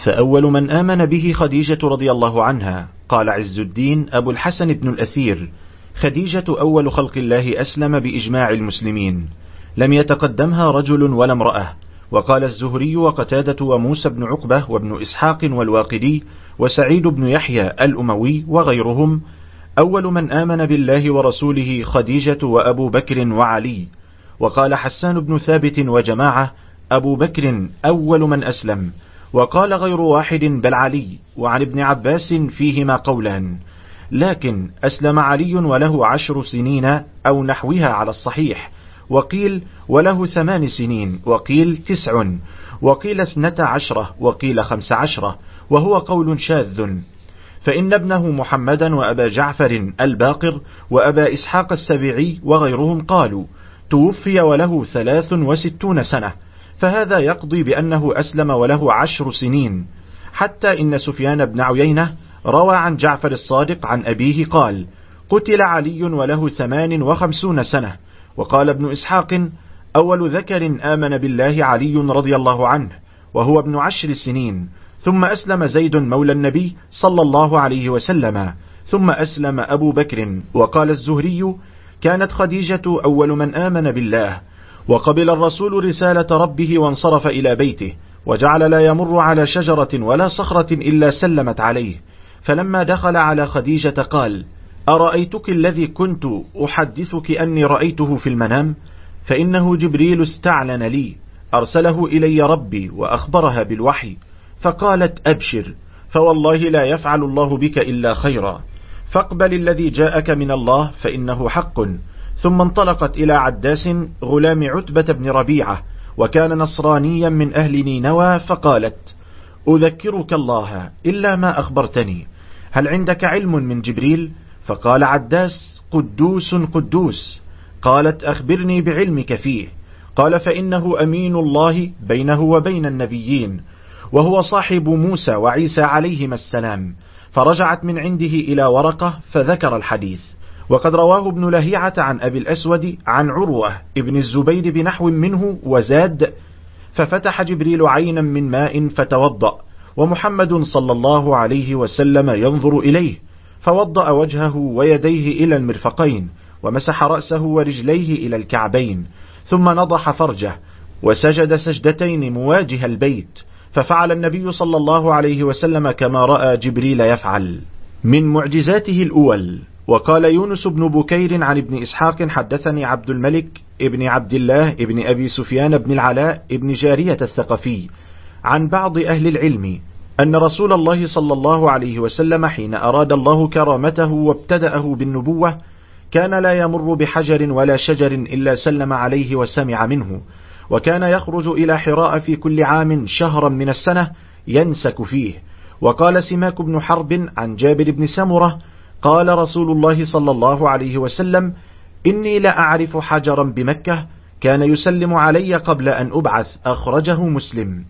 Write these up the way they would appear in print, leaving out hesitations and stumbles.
فأول من آمن به خديجة رضي الله عنها. قال عز الدين أبو الحسن بن الأثير: خديجة أول خلق الله أسلم بإجماع المسلمين، لم يتقدمها رجل ولا امرأة. وقال الزهري وقتادة وموسى بن عقبة وابن إسحاق والواقدي وسعيد بن يحيى الأموي وغيرهم: أول من آمن بالله ورسوله خديجة وأبو بكر وعلي. وقال حسان بن ثابت وجماعة: أبو بكر أول من أسلم. وقال غير واحد بل علي. وعن ابن عباس فيهما قولان، لكن أسلم علي وله 10 سنين أو نحوها على الصحيح، وقيل وله 8 سنين، وقيل 9، وقيل 12، وقيل 15، وهو قول شاذ. فإن ابنه محمدا وأبا جعفر الباقر وأبا إسحاق السبيعي وغيرهم قالوا توفي وله 63 سنة، فهذا يقضي بأنه أسلم وله 10 سنين. حتى إن سفيان بن عيينة روى عن جعفر الصادق عن أبيه قال: قتل علي وله 58 سنة. وقال ابن إسحاق: أول ذكر آمن بالله علي رضي الله عنه وهو ابن 10 سنين، ثم أسلم زيد مولى النبي صلى الله عليه وسلم، ثم أسلم أبو بكر. وقال الزهري: كانت خديجة أول من آمن بالله. وقبل الرسول رسالة ربه وانصرف إلى بيته، وجعل لا يمر على شجرة ولا صخرة إلا سلمت عليه. فلما دخل على خديجة قال: أرأيتك الذي كنت أحدثك أني رأيته في المنام؟ فإنه جبريل استعلن لي، أرسله إلي ربي وأخبرها بالوحي. فقالت: أبشر، فوالله لا يفعل الله بك إلا خيرا، فاقبل الذي جاءك من الله فإنه حق. ثم انطلقت إلى عداس غلام عتبة بن ربيعة، وكان نصرانيا من أهل نينوى، فقالت: أذكرك الله إلا ما أخبرتني، هل عندك علم من جبريل؟ فقال عداس: قدوس قدوس. قالت: أخبرني بعلمك فيه. قال: فإنه أمين الله بينه وبين النبيين، وهو صاحب موسى وعيسى عليهما السلام. فرجعت من عنده إلى ورقة فذكر الحديث. وقد رواه ابن لهيعة عن أبي الأسود عن عروة ابن الزبير بنحو منه وزاد: ففتح جبريل عينا من ماء فتوضأ، ومحمد صلى الله عليه وسلم ينظر إليه، فوضأ وجهه ويديه إلى المرفقين، ومسح رأسه ورجليه إلى الكعبين، ثم نضح فرجه، وسجد سجدتين مواجه البيت. ففعل النبي صلى الله عليه وسلم كما رأى جبريل يفعل. من معجزاته الأول. وقال يونس بن بكير عن ابن إسحاق: حدثني عبد الملك ابن عبد الله ابن أبي سفيان بن العلاء ابن جارية الثقفي عن بعض أهل العلم أن رسول الله صلى الله عليه وسلم حين أراد الله كرامته وابتدأه بالنبوة كان لا يمر بحجر ولا شجر إلا سلم عليه وسمع منه، وكان يخرج إلى حراء في كل عام شهرا من السنة ينسك فيه. وقال سماك بن حرب عن جابر بن سمرة قال رسول الله صلى الله عليه وسلم: إني لأعرف حجرا بمكة كان يسلم علي قبل أن أبعث، أخرجه مسلم.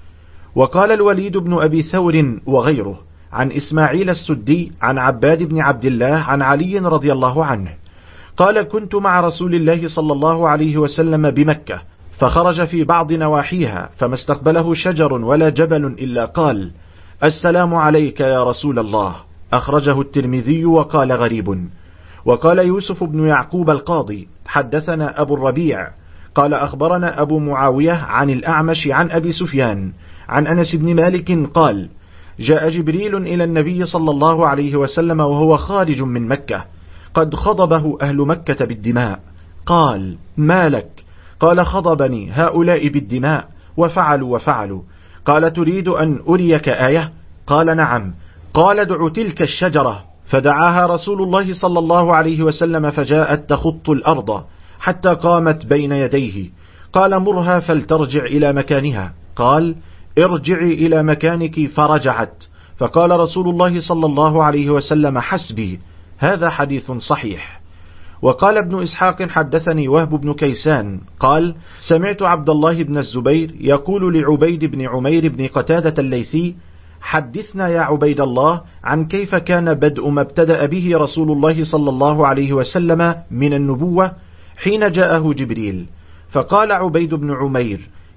وقال الوليد بن أبي ثور وغيره عن إسماعيل السدي عن عباد بن عبد الله عن علي رضي الله عنه قال: كنت مع رسول الله صلى الله عليه وسلم بمكة، فخرج في بعض نواحيها فما استقبله شجر ولا جبل إلا قال: السلام عليك يا رسول الله، أخرجه الترمذي وقال غريب. وقال يوسف بن يعقوب القاضي: حدثنا أبو الربيع قال: أخبرنا أبو معاوية عن الأعمش عن أبي سفيان عن أنس بن مالك قال: جاء جبريل إلى النبي صلى الله عليه وسلم وهو خارج من مكة، قد خضبه أهل مكة بالدماء. قال: ما لك؟ قال: خضبني هؤلاء بالدماء وفعلوا وفعلوا. قال: تريد أن أريك آية؟ قال: نعم. قال: دع تلك الشجرة. فدعاها رسول الله صلى الله عليه وسلم فجاءت تخط الأرض حتى قامت بين يديه. قال: مرها فلترجع إلى مكانها. قال: ارجعي إلى مكانك، فرجعت. فقال رسول الله صلى الله عليه وسلم: حسبي. هذا حديث صحيح. وقال ابن إسحاق: حدثني وهب بن كيسان قال: سمعت عبد الله بن الزبير يقول لعبيد بن عمير بن قتادة الليثي: حدثنا يا عبيد الله عن كيف كان بدء ما ابتدأ به رسول الله صلى الله عليه وسلم من النبوة حين جاءه جبريل. فقال عبيد بن عمير: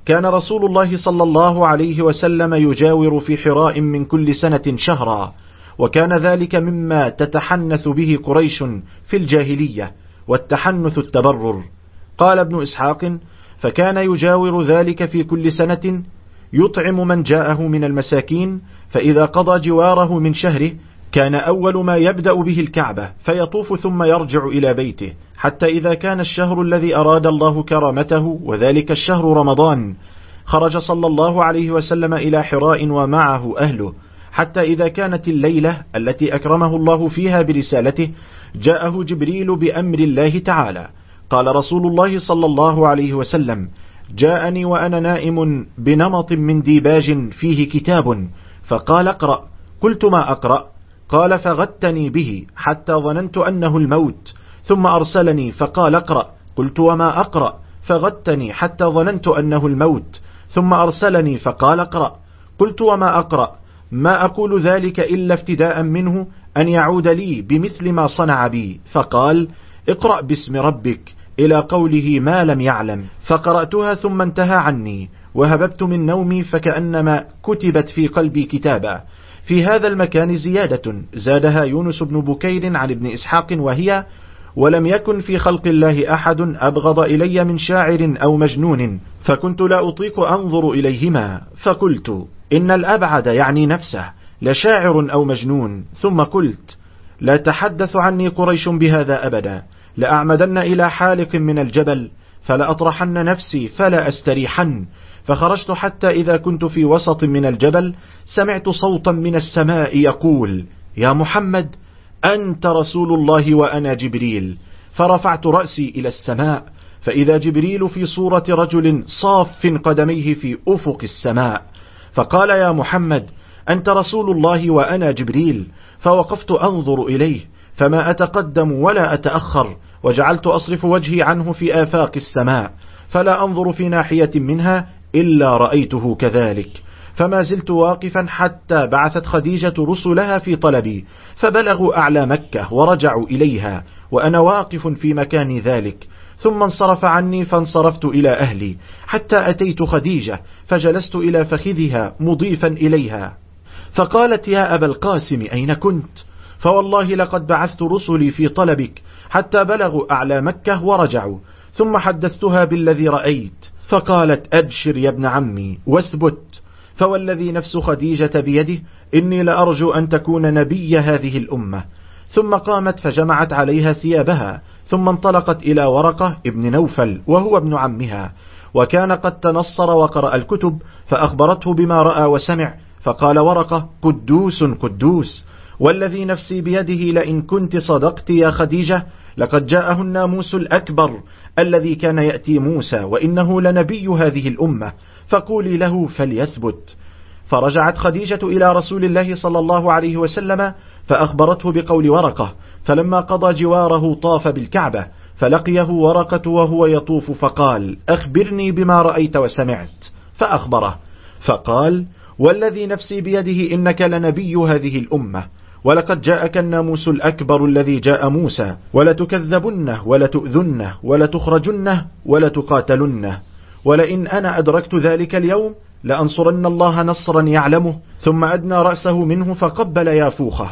كان رسول الله صلى الله عليه وسلم يجاور في حراء من كل سنة شهرا، وكان ذلك مما تتحنث به قريش في الجاهلية، والتحنث التبرر. قال ابن إسحاق: فكان يجاور ذلك في كل سنة، يطعم من جاءه من المساكين، فإذا قضى جواره من شهره كان أول ما يبدأ به الكعبة، فيطوف ثم يرجع إلى بيته، حتى إذا كان الشهر الذي أراد الله كرامته وذلك الشهر رمضان، خرج صلى الله عليه وسلم إلى حراء ومعه أهله، حتى إذا كانت الليلة التي أكرمه الله فيها برسالته جاءه جبريل بأمر الله تعالى. قال رسول الله صلى الله عليه وسلم: جاءني وأنا نائم بنمط من ديباج فيه كتاب، فقال: اقرأ. قلت: ما أقرأ؟ قال: فغتني به حتى ظننت أنه الموت، ثم أرسلني فقال: اقرأ. قلت: وما أقرأ؟ فغتني حتى ظننت أنه الموت، ثم أرسلني فقال: اقرأ. قلت: وما أقرأ؟ ما أقول ذلك إلا افتداء منه أن يعود لي بمثل ما صنع بي. فقال: اقرأ باسم ربك إلى قوله ما لم يعلم، فقرأتها ثم انتهى عني، وهببت من نومي فكأنما كتبت في قلبي كتابا. في هذا المكان زيادة زادها يونس بن بكير عن ابن إسحاق، وهي: ولم يكن في خلق الله أحد أبغض إلي من شاعر أو مجنون، فكنت لا أطيق أنظر إليهما، فقلت: إن الأبعد يعني نفسه لشاعر أو مجنون. ثم قلت: لا تحدث عني قريش بهذا أبدا، لأعمدن إلى حالق من الجبل فلأطرحن نفسي فلا أستريحن. فخرجت حتى إذا كنت في وسط من الجبل سمعت صوتا من السماء يقول: يا محمد، أنت رسول الله وأنا جبريل. فرفعت رأسي إلى السماء فإذا جبريل في صورة رجل صاف قدميه في أفق السماء، فقال: يا محمد، أنت رسول الله وأنا جبريل. فوقفت أنظر إليه فما أتقدم ولا أتأخر، وجعلت أصرف وجهي عنه في آفاق السماء، فلا أنظر في ناحية منها إلا رأيته كذلك. فما زلت واقفا حتى بعثت خديجة رسلها في طلبي، فبلغوا أعلى مكة ورجعوا إليها وأنا واقف في مكان ذلك. ثم انصرف عني فانصرفت إلى أهلي حتى أتيت خديجة، فجلست إلى فخذها مضيفا إليها، فقالت: يا أبا القاسم، أين كنت؟ فوالله لقد بعثت رسلي في طلبك حتى بلغوا أعلى مكة ورجعوا. ثم حدثتها بالذي رأيت، فقالت: أبشر يا ابن عمي واثبت، فوالذي نفس خديجة بيده إني لأرجو أن تكون نبي هذه الأمة. ثم قامت فجمعت عليها ثيابها، ثم انطلقت إلى ورقة ابن نوفل وهو ابن عمها، وكان قد تنصر وقرأ الكتب، فأخبرته بما رأى وسمع. فقال ورقة: قدوس قدوس، والذي نفسي بيده لئن كنت صدقت يا خديجة لقد جاءه الناموس الأكبر الذي كان يأتي موسى، وإنه لنبي هذه الأمة، فقولي له فليثبت. فرجعت خديجة إلى رسول الله صلى الله عليه وسلم فأخبرته بقول ورقة، فلما قضى جواره طاف بالكعبة، فلقيه ورقة وهو يطوف فقال: أخبرني بما رأيت وسمعت. فأخبره فقال: والذي نفسي بيده إنك لنبي هذه الأمة، ولقد جاءك الناموس الأكبر الذي جاء موسى، ولتكذبنه ولتؤذنه ولتخرجنه ولتقاتلنه، ولئن أنا أدركت ذلك اليوم لأنصرن الله نصرا يعلمه. ثم أدنى رأسه منه فقبل يافوخه.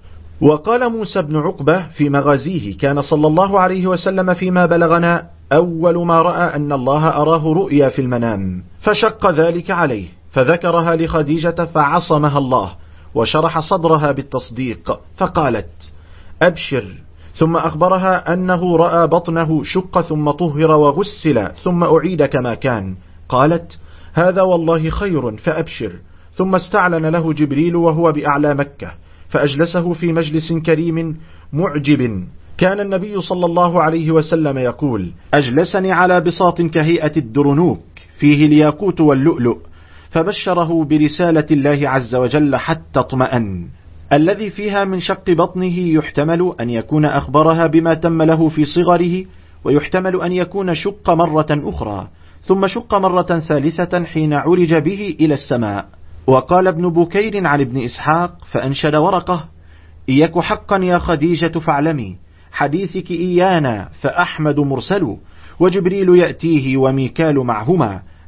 وقال موسى بن عقبة في مغازيه: كان صلى الله عليه وسلم فيما بلغنا أول ما رأى أن الله أراه رؤيا في المنام، فشق ذلك عليه، فذكرها لخديجة فعصمها الله وشرح صدرها بالتصديق، فقالت: أبشر. ثم أخبرها أنه رأى بطنه شق ثم طهر وغسل ثم أعيد كما كان. قالت: هذا والله خير، فأبشر. ثم استعلن له جبريل وهو بأعلى مكة، فأجلسه في مجلس كريم معجب. كان النبي صلى الله عليه وسلم يقول: أجلسني على بساط كهيئة الدرنوك فيه الياقوت واللؤلؤ، فبشره برسالة الله عز وجل حتى اطمأن، الذي فيها من شق بطنه يحتمل أن يكون أخبرها بما تم له في صغره، ويحتمل أن يكون شق مرة أخرى، ثم شق مرة ثالثة حين عرج به إلى السماء. وقال ابن بكير عن ابن إسحاق: فأنشد ورقة: إياك حقا يا خديجة فاعلمي، حديثك إيانا فأحمد مرسل، وجبريل يأتيه وميكال معهما،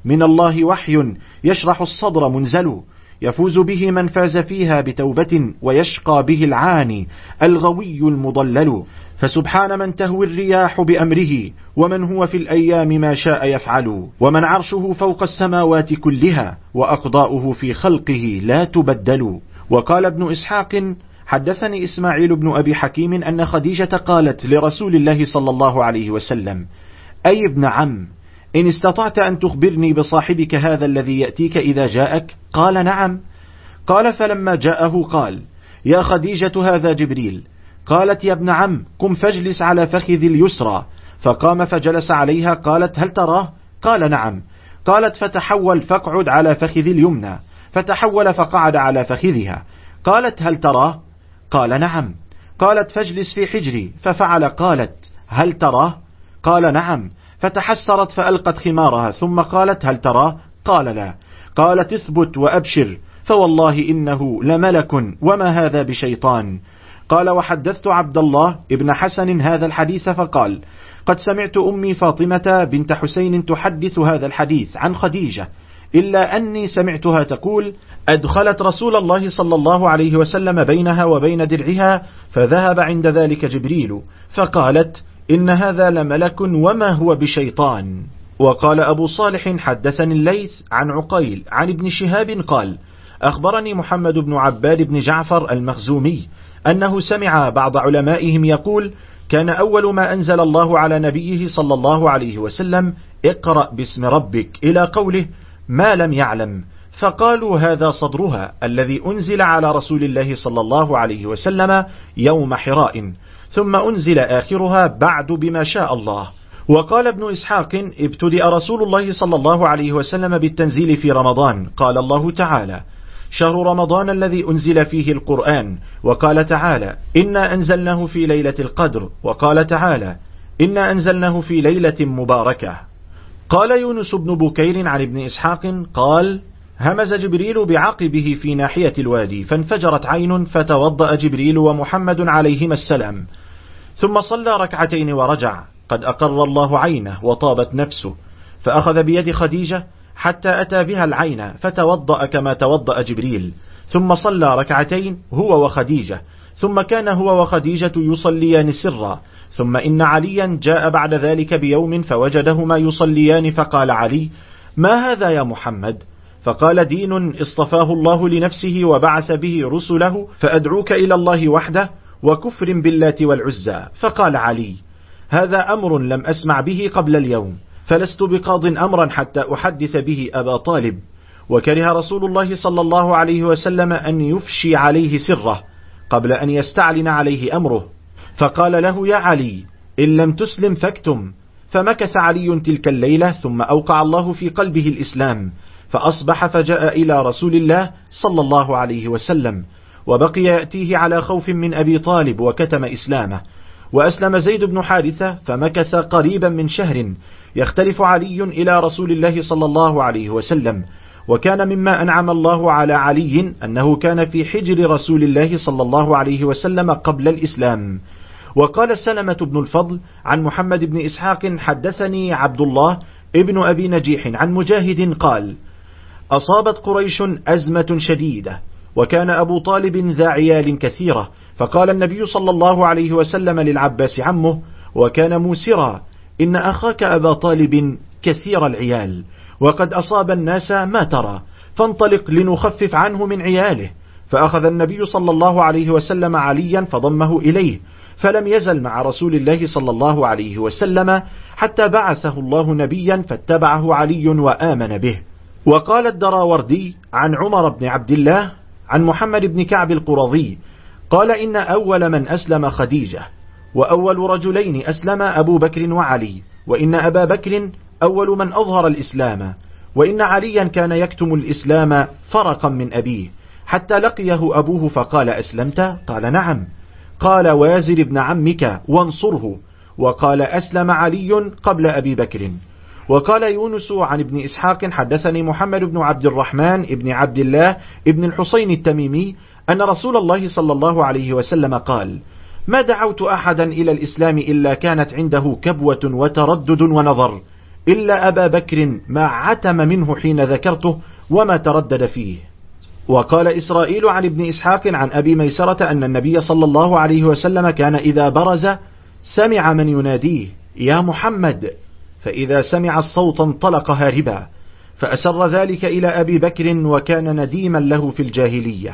من الله وحي يشرح الصدر منزل، يفوز به من فاز فيها بتوبة، ويشقى به العاني الغوي المضلل. فسبحان من تهوي الرياح بأمره، ومن هو في الأيام ما شاء يفعل، ومن عرشه فوق السماوات كلها، وأقضاؤه في خلقه لا تبدل. وقال ابن إسحاق: حدثني إسماعيل بن أبي حكيم أن خديجة قالت لرسول الله صلى الله عليه وسلم: أي ابن عم، إن استطعت أن تخبرني بصاحبك هذا الذي يأتيك إذا جاءك؟ قال: نعم. قال: فلما جاءه قال: يا خديجة هذا جبريل. قالت: يا ابن عم، قم فاجلس على فخذ اليسرى. فقام فجلس عليها. قالت: هل تراه؟ قال: نعم. قالت: فتحول فاقعد على فخذ اليمنى. فتحول فقعد على فخذها. قالت: هل تراه؟ قال: نعم. قالت: فاجلس في حجري. ففعل. قالت: هل تراه؟ قال: نعم. فتحسرت فألقت خمارها، ثم قالت: هل تراه؟ قال: لا. قالت: اثبت وأبشر، فوالله إنه لملك وما هذا بشيطان. قال: وحدثت عبد الله ابن حسن هذا الحديث فقال: قد سمعت أمي فاطمة بنت حسين تحدث هذا الحديث عن خديجة، إلا أني سمعتها تقول: أدخلت رسول الله صلى الله عليه وسلم بينها وبين درعها، فذهب عند ذلك جبريل فقالت: إن هذا لملك وما هو بشيطان. وقال أبو صالح: حدثني الليث عن عقيل عن ابن شهاب قال: أخبرني محمد بن عباد بن جعفر المخزومي أنه سمع بعض علمائهم يقول: كان أول ما أنزل الله على نبيه صلى الله عليه وسلم: اقرأ باسم ربك، إلى قوله: ما لم يعلم. فقالوا: هذا صدرها الذي أنزل على رسول الله صلى الله عليه وسلم يوم حراء، ثم أنزل آخرها بعد بما شاء الله. وقال ابن إسحاق: ابتدأ رسول الله صلى الله عليه وسلم بالتنزيل في رمضان. قال الله تعالى: شهر رمضان الذي أنزل فيه القرآن. وقال تعالى: إنا أنزلناه في ليلة القدر. وقال تعالى: إنا أنزلناه في ليلة مباركة. قال يونس بن بكير عن ابن إسحاق قال: همز جبريل بعقبه في ناحية الوادي، فانفجرت عين، فتوضأ جبريل ومحمد عليهما السلام، ثم صلى ركعتين ورجع، قد أقر الله عينه وطابت نفسه، فأخذ بيد خديجة حتى أتى بها العين، فتوضأ كما توضأ جبريل، ثم صلى ركعتين هو وخديجة، ثم كان هو وخديجة يصليان سرا. ثم إن عليا جاء بعد ذلك بيوم فوجدهما يصليان، فقال علي: ما هذا يا محمد؟ فقال: دين اصطفاه الله لنفسه وبعث به رسله، فأدعوك إلى الله وحده، وكفر باللات والعزى. فقال علي: هذا أمر لم أسمع به قبل اليوم، فلست بقاض أمرا حتى أحدث به أبا طالب. وكره رسول الله صلى الله عليه وسلم أن يفشي عليه سره قبل أن يستعلن عليه أمره، فقال له: يا علي، إن لم تسلم فاكتم. فمكث علي تلك الليلة، ثم أوقع الله في قلبه الإسلام، فأصبح فجاء إلى رسول الله صلى الله عليه وسلم، وبقي يأتيه على خوف من أبي طالب، وكتم إسلامه. وأسلم زيد بن حارثة، فمكث قريبا من شهر يختلف علي إلى رسول الله صلى الله عليه وسلم. وكان مما أنعم الله على علي أنه كان في حجر رسول الله صلى الله عليه وسلم قبل الإسلام. وقال سلمة بن الفضل عن محمد بن إسحاق: حدثني عبد الله ابن أبي نجيح عن مجاهد قال: أصابت قريش أزمة شديدة، وكان أبو طالب ذا عيال كثيرة، فقال النبي صلى الله عليه وسلم للعباس عمه وكان موسرا: إن أخاك أبا طالب كثير العيال، وقد أصاب الناس ما ترى، فانطلق لنخفف عنه من عياله. فأخذ النبي صلى الله عليه وسلم عليا فضمه إليه، فلم يزل مع رسول الله صلى الله عليه وسلم حتى بعثه الله نبيا، فاتبعه علي وآمن به. وقال الدراوردي عن عمر بن عبد الله عن محمد بن كعب القرظي قال: إن أول من أسلم خديجة، وأول رجلين أسلم أبو بكر وعلي، وإن أبا بكر أول من أظهر الإسلام، وإن عليا كان يكتم الإسلام فرقا من أبيه، حتى لقيه أبوه فقال: أسلمت؟ قال: نعم. قال: وازر ابن عمك وانصره. وقال: أسلم علي قبل أبي بكر. وقال يونس عن ابن إسحاق: حدثني محمد بن عبد الرحمن ابن عبد الله ابن الحسين التميمي أن رسول الله صلى الله عليه وسلم قال: ما دعوت أحدا إلى الإسلام إلا كانت عنده كبوة وتردد ونظر، إلا أبا بكر ما عتم منه حين ذكرته وما تردد فيه. وقال إسرائيل عن ابن إسحاق عن أبي ميسرة أن النبي صلى الله عليه وسلم كان إذا برز سمع من يناديه يا محمد، فإذا سمع الصوت انطلق هاربا، فأسر ذلك إلى أبي بكر وكان نديما له في الجاهلية.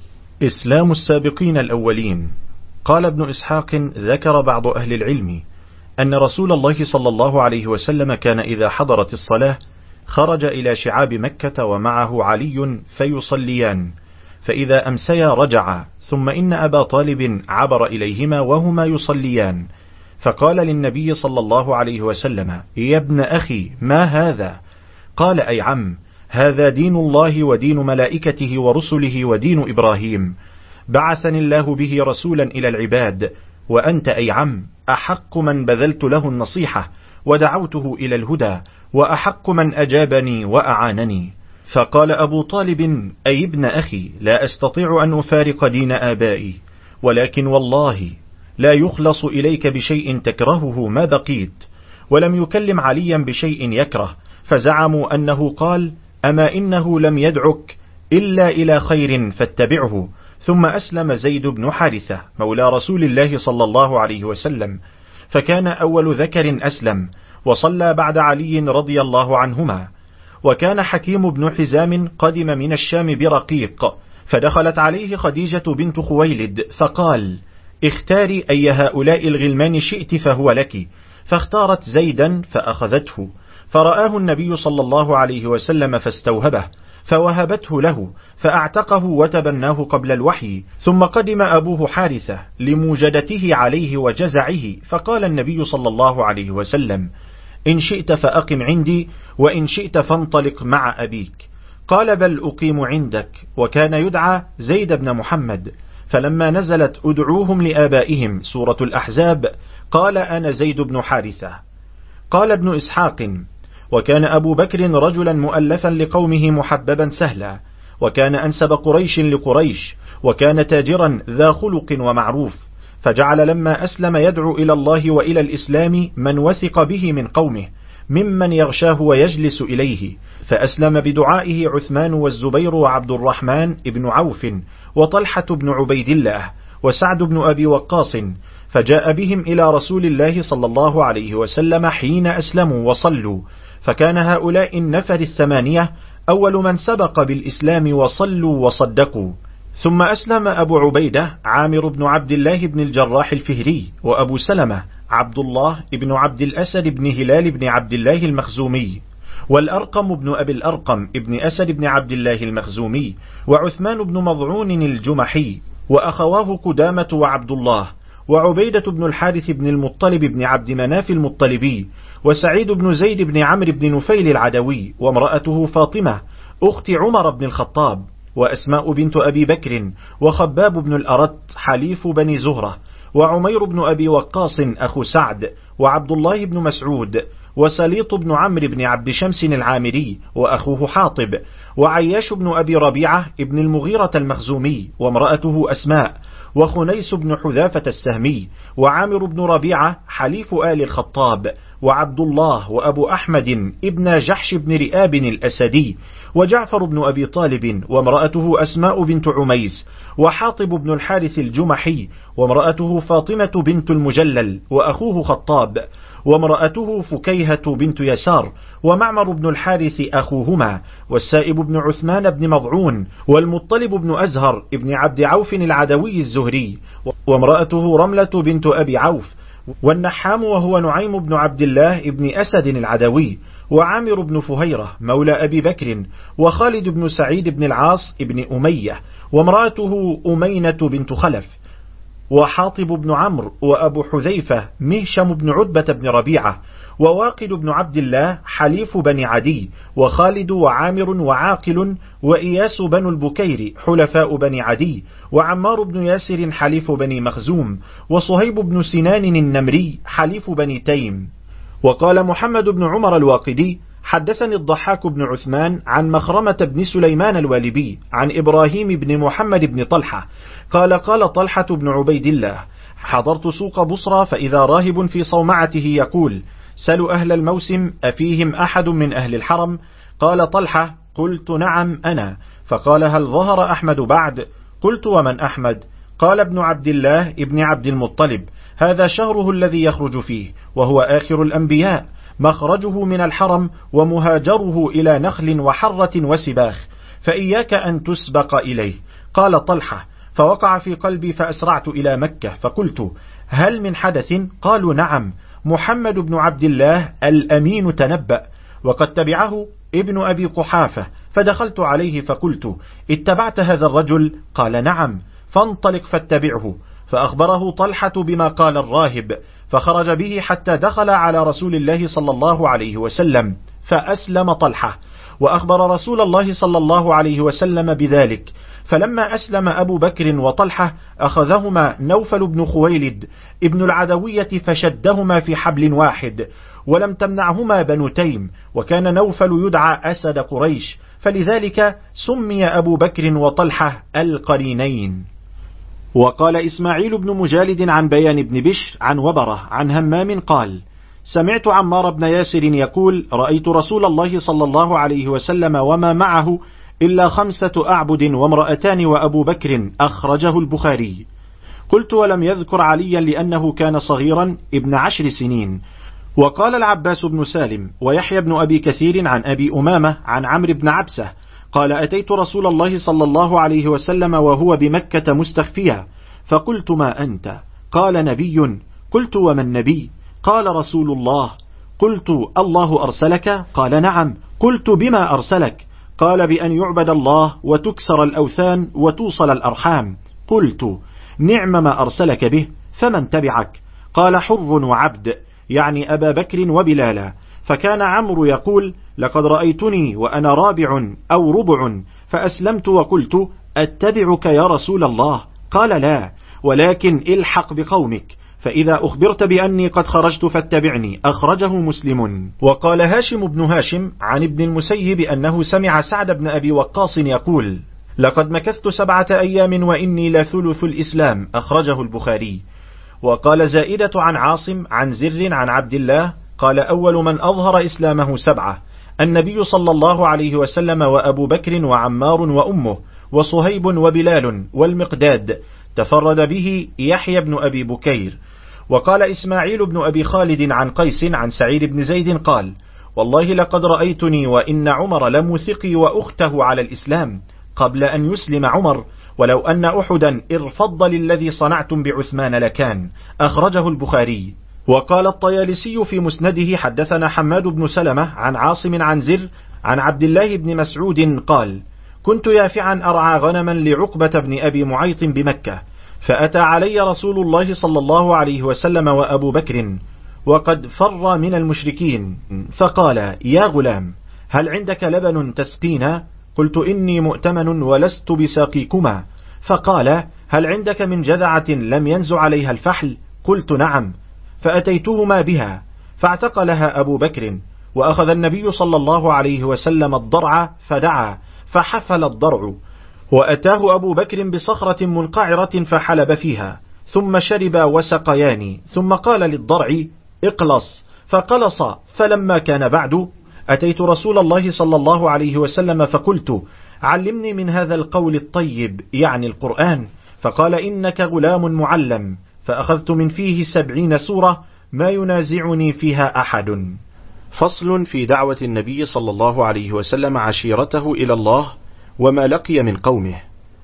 إسلام السابقين الأولين. قال ابن إسحاق ذكر بعض أهل العلم أن رسول الله صلى الله عليه وسلم كان إذا حضرت الصلاة خرج إلى شعاب مكة ومعه علي فيصليان، فإذا أمسيا رجعا، ثم إن أبا طالب عبر إليهما وهما يصليان، فقال للنبي صلى الله عليه وسلم يا ابن أخي ما هذا؟ قال أي عم، هذا دين الله ودين ملائكته ورسله ودين إبراهيم، بعثني الله به رسولا إلى العباد، وأنت أي عم أحق من بذلت له النصيحة ودعوته إلى الهدى، وأحق من أجابني وأعانني. فقال أبو طالب أي ابن أخي لا أستطيع أن أفارق دين آبائي، ولكن والله لا يخلص إليك بشيء تكرهه ما بقيت. ولم يكلم عليا بشيء يكره، فزعموا أنه قال أما إنه لم يدعك إلا إلى خير فاتبعه. ثم أسلم زيد بن حارثة مولى رسول الله صلى الله عليه وسلم، فكان أول ذكر أسلم، وصلى بعد علي رضي الله عنهما. وكان حكيم بن حزام قدم من الشام برقيق، فدخلت عليه خديجة بنت خويلد فقال اختاري أي هؤلاء الغلمان شئت فهو لك، فاختارت زيدا فأخذته، فرآه النبي صلى الله عليه وسلم فاستوهبه، فوهبته له فأعتقه وتبناه قبل الوحي. ثم قدم أبوه حارثة لموجدته عليه وجزعه، فقال النبي صلى الله عليه وسلم إن شئت فأقم عندي، وإن شئت فانطلق مع أبيك. قال بل أقيم عندك. وكان يدعى زيد بن محمد. فلما نزلت أدعوهم لآبائهم سورة الأحزاب قال أنا زيد بن حارثة. قال ابن إسحاق وكان أبو بكر رجلا مؤلفا لقومه محببا سهلا، وكان أنسب قريش لقريش، وكان تاجرا ذا خلق ومعروف، فجعل لما أسلم يدعو إلى الله وإلى الإسلام من وثق به من قومه ممن يغشاه ويجلس إليه، فأسلم بدعائه عثمان والزبير وعبد الرحمن ابن عوف وطلحة بن عبيد الله وسعد بن أبي وقاص، فجاء بهم إلى رسول الله صلى الله عليه وسلم حين أسلموا وصلوا، فكان هؤلاء النفر الثمانية أول من سبق بالإسلام وصلوا وصدقوا. ثم أسلم أبو عبيدة عامر بن عبد الله بن الجراح الفهري، وأبو سلمة عبد الله بن عبد الأسد بن هلال بن عبد الله المخزومي، والأرقم بن أبي الأرقم ابن أسد بن عبد الله المخزومي، وعثمان بن مضعون الجمحي، وأخواه قدامة وعبد الله، وعبيدة بن الحارث بن المطلب بن عبد مناف المطلبي، وسعيد بن زيد بن عمرو بن نفيل العدوي، وامرأته فاطمة أخت عمر بن الخطاب، وأسماء بنت أبي بكر، وخباب بن الأرت حليف بني زهرة، وعمير بن أبي وقاص أخو سعد، وعبد الله بن مسعود، وسليط بن عمرو بن عبد شمس العامري وأخوه حاطب، وعياش بن أبي ربيعة ابن المغيرة المخزومي وامرأته أسماء، وخنيس بن حذافة السهمي، وعامر بن ربيعة حليف آل الخطاب، وعبد الله وأبو أحمد ابن جحش بن رئاب الأسدي، وجعفر بن أبي طالب وامرأته أسماء بنت عميس، وحاطب بن الحارث الجمحي وامرأته فاطمة بنت المجلل وأخوه خطاب، وامرأته فكيهة بنت يسار، ومعمر بن الحارث أخوهما، والسائب بن عثمان بن مضعون، والمطلب بن أزهر ابن عبد عوف العدوي الزهري، وامرأته رملة بنت أبي عوف، والنحام وهو نعيم بن عبد الله ابن أسد العدوي، وعامر بن فهيرة مولى أبي بكر، وخالد بن سعيد بن العاص ابن أمية، وامرأته أمينة بنت خلف، وحاطب بن عمرو، وأبو حذيفة مهشم بن عتبة بن ربيعة، وواقد بن عبد الله حليف بني عدي، وخالد وعامر وعاقل وإياس بن البكير حلفاء بني عدي، وعمار بن ياسر حليف بني مخزوم، وصهيب بن سنان النمري حليف بني تيم. وقال محمد بن عمر الواقدي حدثني الضحاك بن عثمان عن مخرمة بن سليمان الوالبي عن إبراهيم بن محمد بن طلحة قال قال طلحة بن عبيد الله حضرت سوق بصرى فإذا راهب في صومعته يقول سلوا أهل الموسم أفيهم أحد من أهل الحرم؟ قال طلحة: قلت نعم أنا. فقال: هل ظهر أحمد بعد؟ قلت: ومن أحمد؟ قال: ابن عبد الله ابن عبد المطلب، هذا شهره الذي يخرج فيه، وهو آخر الأنبياء، مخرجه من الحرم ومهاجره إلى نخل وحرة وسباخ، فإياك أن تسبق إليه. قال طلحة: فوقع في قلبي فأسرعت إلى مكة فقلت: هل من حدث؟ قالوا: نعم، محمد بن عبد الله الأمين تنبأ، وقد تبعه ابن أبي قحافة. فدخلت عليه فقلت: اتبعت هذا الرجل؟ قال: نعم. فانطلق فاتبعه. فأخبره طلحة بما قال الراهب، فخرج به حتى دخل على رسول الله صلى الله عليه وسلم، فأسلم طلحة، وأخبر رسول الله صلى الله عليه وسلم بذلك. فلما أسلم أبو بكر وطلحة أخذهما نوفل بن خويلد ابن العدوية فشدهما في حبل واحد، ولم تمنعهما بنو تيم، وكان نوفل يدعى أسد قريش، فلذلك سمي أبو بكر وطلحة القرينين. وقال إسماعيل بن مجالد عن بيان بن بشر عن وبرة عن همام قال: سمعت عمار بن ياسر يقول: رأيت رسول الله صلى الله عليه وسلم وما معه إلا 5 أعبد وامرأتان وأبو بكر، أخرجه البخاري. قلت: ولم يذكر عليا لأنه كان صغيرا ابن 10 سنين. وقال العباس بن سالم ويحيى بن أبي كثير عن أبي أمامة عن عمرو بن عبسة قال: أتيت رسول الله صلى الله عليه وسلم وهو بمكة مستخفيا، فقلت: ما أنت؟ قال: نبي. قلت: وما النبي؟ قال: رسول الله. قلت: الله أرسلك؟ قال: نعم. قلت: بما أرسلك؟ قال: بأن يعبد الله وتكسر الأوثان وتوصل الأرحام. قلت: نعم ما أرسلك به، فمن تبعك؟ قال: حر وعبد، يعني أبا بكر وبلالا. فكان عمرو يقول: لقد رأيتني وأنا رابع أو ربع، فأسلمت وقلت: أتبعك يا رسول الله؟ قال: لا، ولكن الحق بقومك، فإذا أخبرت بأني قد خرجت فاتبعني، أخرجه مسلم. وقال هاشم بن هاشم عن ابن المسيب أنه سمع سعد بن أبي وقاص يقول: لقد مكثت 7 أيام وإني لثلث الإسلام، أخرجه البخاري. وقال زائدة عن عاصم عن زر عن عبد الله قال: أول من أظهر إسلامه 7: النبي صلى الله عليه وسلم وأبو بكر وعمار وأمه وصهيب وبلال والمقداد، تفرد به يحيى بن أبي بكير. وقال إسماعيل بن أبي خالد عن قيس عن سعيد بن زيد قال: والله لقد رأيتني وإن عمر لموثقي وأخته على الإسلام قبل أن يسلم عمر، ولو أن أحدا ارفض للذي صنعتم بعثمان لكان، أخرجه البخاري. وقال الطيالسي في مسنده: حدثنا حماد بن سلمة عن عاصم عن زر عن عبد الله بن مسعود قال: كنت يافعا أرعى غنما لعقبة بن أبي معيط بمكة، فأتى علي رسول الله صلى الله عليه وسلم وأبو بكر وقد فر من المشركين، فقال: يا غلام، هل عندك لبن تسقينا؟ قلت: إني مؤتمن ولست بساقيكما. فقال: هل عندك من جذعة لم ينزع عليها الفحل؟ قلت: نعم. فأتيتهما بها، فاعتقلها أبو بكر، وأخذ النبي صلى الله عليه وسلم الضرع فدعا، فحفل الضرع، وأتاه أبو بكر بصخرة منقعرة فحلب فيها، ثم شرب وسقيان، ثم قال للضرع: اقلص، فقلص. فلما كان بعد أتيت رسول الله صلى الله عليه وسلم فقلت: علمني من هذا القول الطيب، يعني القرآن. فقال: إنك غلام معلم. فأخذت من فيه 70 سورة ما ينازعني فيها أحد. فصل في دعوة النبي صلى الله عليه وسلم عشيرته إلى الله وما لقي من قومه.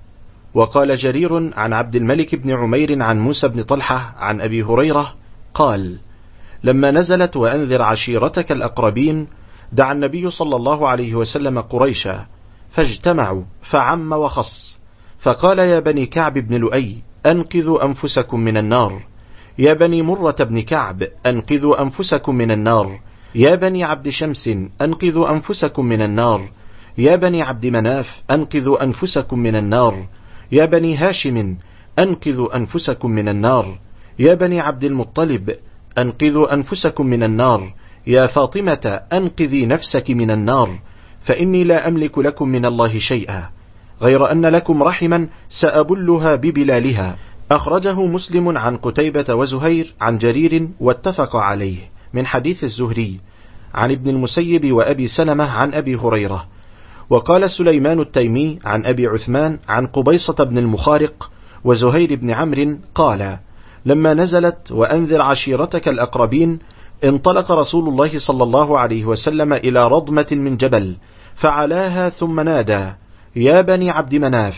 وقال جرير عن عبد الملك بن عمير عن موسى بن طلحة عن أبي هريرة قال: لما نزلت وأنذر عشيرتك الأقربين دعا النبي صلى الله عليه وسلم قريشا، فاجتمعوا فعم وخص، فقال: يا بني كعب بن لؤي أنقذوا أنفسكم من النار، يا بني مرة بن كعب أنقذوا أنفسكم من النار، يا بني عبد شمس أنقذوا أنفسكم من النار، يا بني عبد مناف أنقذوا أنفسكم من النار، يا بني هاشم أنقذوا أنفسكم من النار، يا بني عبد المطلب أنقذوا أنفسكم من النار، يا فاطمة أنقذي نفسك من النار، فإني لا أملك لكم من الله شيئا، غير أن لكم رحما سأبلها ببلالها. أخرجه مسلم عن قتيبة وزهير عن جرير واتفق عليه من حديث الزهري عن ابن المسيب وأبي سلمة عن أبي هريرة. وقال سليمان التيمي عن أبي عثمان عن قبيصة بن المخارق وزهير بن عمرو قال: لما نزلت وأنذر عشيرتك الأقربين انطلق رسول الله صلى الله عليه وسلم إلى رضمة من جبل فعلاها ثم نادى: يا بني عبد مناف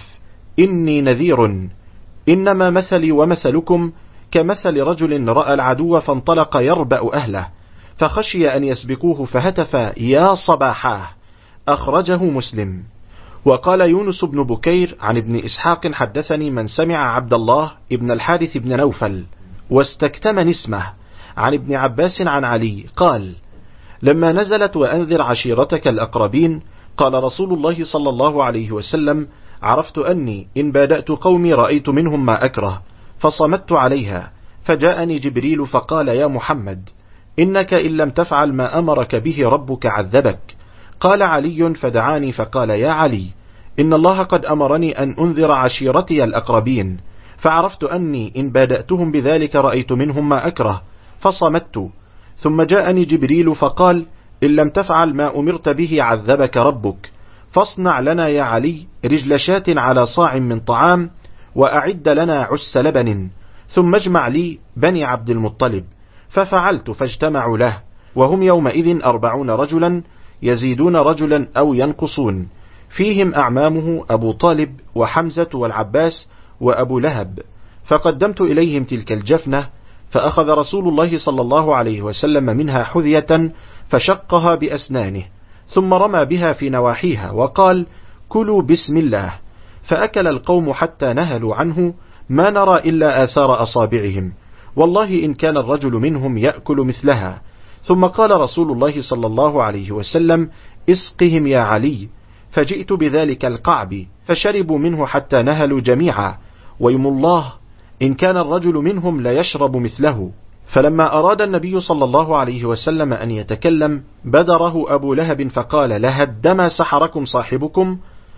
إني نذير، إنما مثلي ومثلكم كمثل رجل رأى العدو فانطلق يربأ أهله فخشي أن يسبقوه فهتف: يا صباحاه، أخرجه مسلم. وقال يونس بن بكير عن ابن إسحاق حدثني من سمع عبد الله ابن الحارث بن نوفل واستكتم اسمه عن ابن عباس عن علي قال: لما نزلت وأنذر عشيرتك الأقربين قال رسول الله صلى الله عليه وسلم: عرفت أني إن بادأت قومي رأيت منهم ما أكره فصمت عليها، فجاءني جبريل فقال: يا محمد إنك إن لم تفعل ما أمرك به ربك عذبك. قال علي فدعاني فقال: يا علي إن الله قد أمرني أن أنذر عشيرتي الأقربين، فعرفت أني إن بادأتهم بذلك رأيت منهم ما أكره فصمت. ثم جاءني جبريل فقال: إن لم تفعل ما أمرت به عذبك ربك، فاصنع لنا يا علي رجل شاة على صاع من طعام، وأعد لنا عس لبن، ثم اجمع لي بني عبد المطلب. ففعلت فاجتمعوا له، وهم يومئذ 40 رجلا يزيدون رجلا أو ينقصون، فيهم أعمامه أبو طالب وحمزة والعباس وأبو لهب. فقدمت إليهم تلك الجفنة، فأخذ رسول الله صلى الله عليه وسلم منها حذية فشقها بأسنانه، ثم رمى بها في نواحيها وقال: كلوا بسم الله. فأكل القوم حتى نهلوا عنه، ما نرى إلا آثار أصابعهم، والله إن كان الرجل منهم يأكل مثلها. ثم قال رسول الله صلى الله عليه وسلم: اسقهم يا علي. فجئت بذلك القعب فشربوا منه حتى نهلوا جميعا، ويم الله إن كان الرجل منهم ليشرب مثله. فلما أراد النبي صلى الله عليه وسلم أن يتكلم بدره أبو لهب فقال: لهدما سحركم صاحبكم.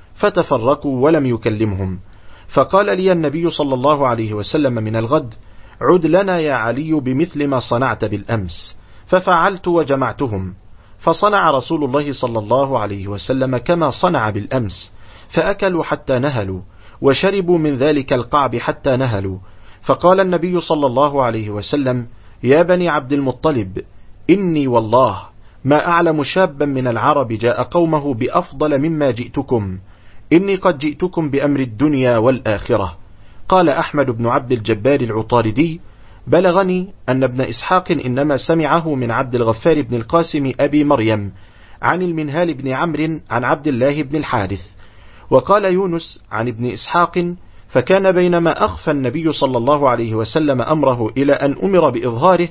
فتفرقوا ولم يكلمهم. فقال لي النبي صلى الله عليه وسلم من الغد: عد لنا يا علي بمثل ما صنعت بالأمس. ففعلت وجمعتهم، فصنع رسول الله صلى الله عليه وسلم كما صنع بالأمس، فأكلوا حتى نهلوا، وشربوا من ذلك القعب حتى نهلوا. فقال النبي صلى الله عليه وسلم: يا بني عبد المطلب، إني والله ما أعلم شابا من العرب جاء قومه بأفضل مما جئتكم، إني قد جئتكم بأمر الدنيا والآخرة. قال أحمد بن عبد الجبار العطاردي: بلغني أن ابن إسحاق إنما سمعه من عبد الغفار بن القاسم أبي مريم عن المنهال بن عمرو عن عبد الله بن الحارث. وقال يونس عن ابن إسحاق: فكان بينما أخفى النبي صلى الله عليه وسلم أمره إلى أن أمر بإظهاره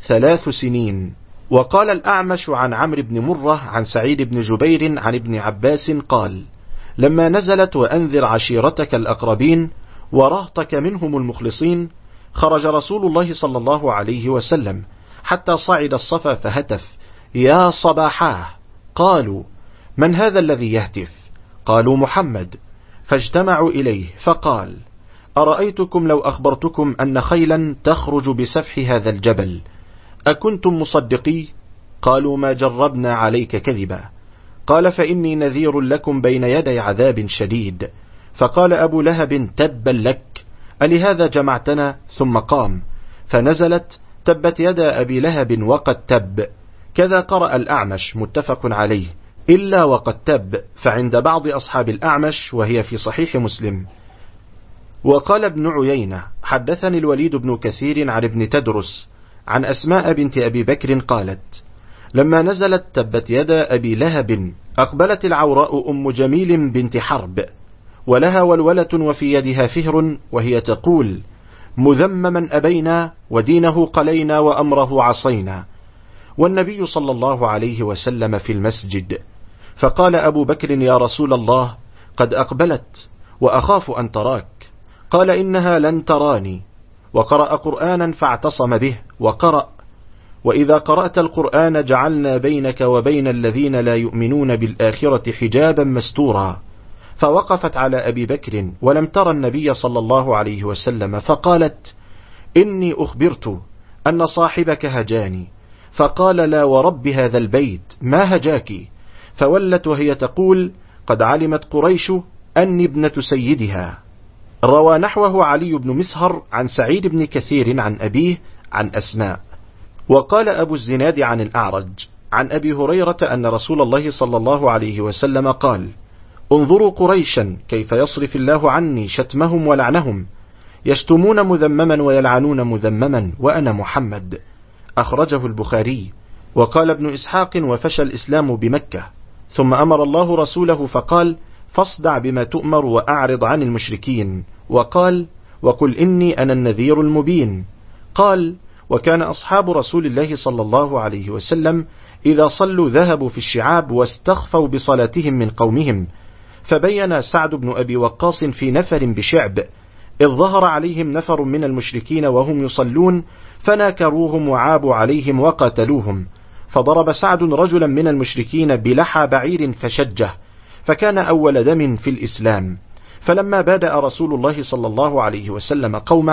3 سنين. وقال الأعمش عن عمرو بن مرة عن سعيد بن جبير عن ابن عباس قال: لما نزلت وأنذر عشيرتك الأقربين ورهطك منهم المخلصين، خرج رسول الله صلى الله عليه وسلم حتى صعد الصفا فهتف: يا صباحاه. قالوا: من هذا الذي يهتف؟ قالوا: محمد. فاجتمعوا إليه فقال: أرأيتكم لو أخبرتكم أن خيلا تخرج بسفح هذا الجبل أكنتم مصدقي؟ قالوا: ما جربنا عليك كذبا. قال: فإني نذير لكم بين يدي عذاب شديد. فقال أبو لهب: تبا لك، ألهذا جمعتنا؟ ثم قام، فنزلت: تبت يدا أبي لهب وقد تب. كذا قرأ الأعمش، متفق عليه، إلا وقد تب، فعند بعض أصحاب الأعمش، وهي في صحيح مسلم. وقال ابن عيينة: حدثني الوليد بن كثير عن ابن تدرس عن أسماء بنت أبي بكر قالت: لما نزلت تبت يدا أبي لهب أقبلت العوراء أم جميل بنت حرب، ولها ولولة وفي يدها فهر، وهي تقول: مذمما أبينا ودينه قلينا وأمره عصينا. والنبي صلى الله عليه وسلم في المسجد. فقال أبو بكر: يا رسول الله، قد أقبلت وأخاف أن تراك. قال: إنها لن تراني. وقرأ قرآنا فاعتصم به وقرأ: وإذا قرأت القرآن جعلنا بينك وبين الذين لا يؤمنون بالآخرة حجابا مستورا. فوقفت على أبي بكر ولم تر النبي صلى الله عليه وسلم، فقالت: إني أخبرت أن صاحبك هجاني، فقال: لا ورب هذا البيت ما هجاك؟ فولت وهي تقول: قد علمت قريش أني ابنة سيدها. روى نحوه علي بن مسهر عن سعيد بن كثير عن أبيه عن أسماء. وقال أبو الزناد عن الأعرج عن أبي هريرة أن رسول الله صلى الله عليه وسلم قال: انظروا قريشا كيف يصرف الله عني شتمهم ولعنهم، يشتمون مذمما ويلعنون مذمما وأنا محمد. أخرجه البخاري. وقال ابن إسحاق: وفشى الإسلام بمكة، ثم أمر الله رسوله فقال: فاصدع بما تؤمر وأعرض عن المشركين. وقال: وقل إني أنا النذير المبين. قال: وكان أصحاب رسول الله صلى الله عليه وسلم إذا صلوا ذهبوا في الشعاب واستخفوا بصلاتهم من قومهم. فبين سعد بن أبي وقاص في نفر بشعب، إذ ظهر عليهم نفر من المشركين وهم يصلون فناكروهم وعابوا عليهم وقاتلوهم، فضرب سعد رجلا من المشركين بلحى بعير فشجه، فكان أول دم في الإسلام. فلما بادأ رسول الله صلى الله عليه وسلم قومه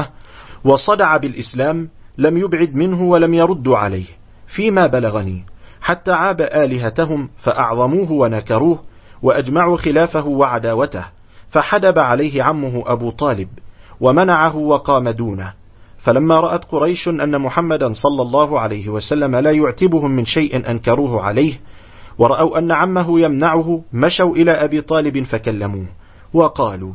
وصدع بالإسلام لم يبعد منه ولم يردوا عليه فيما بلغني، حتى عاب آلهتهم فأعظموه ونكروه وأجمعوا خلافه وعداوته، فحدب عليه عمه أبو طالب ومنعه وقام دونه. فلما رأت قريش أن محمدا صلى الله عليه وسلم لا يعتبهم من شيء أنكروه عليه، ورأوا أن عمه يمنعه، مشوا إلى أبي طالب فكلموه وقالوا: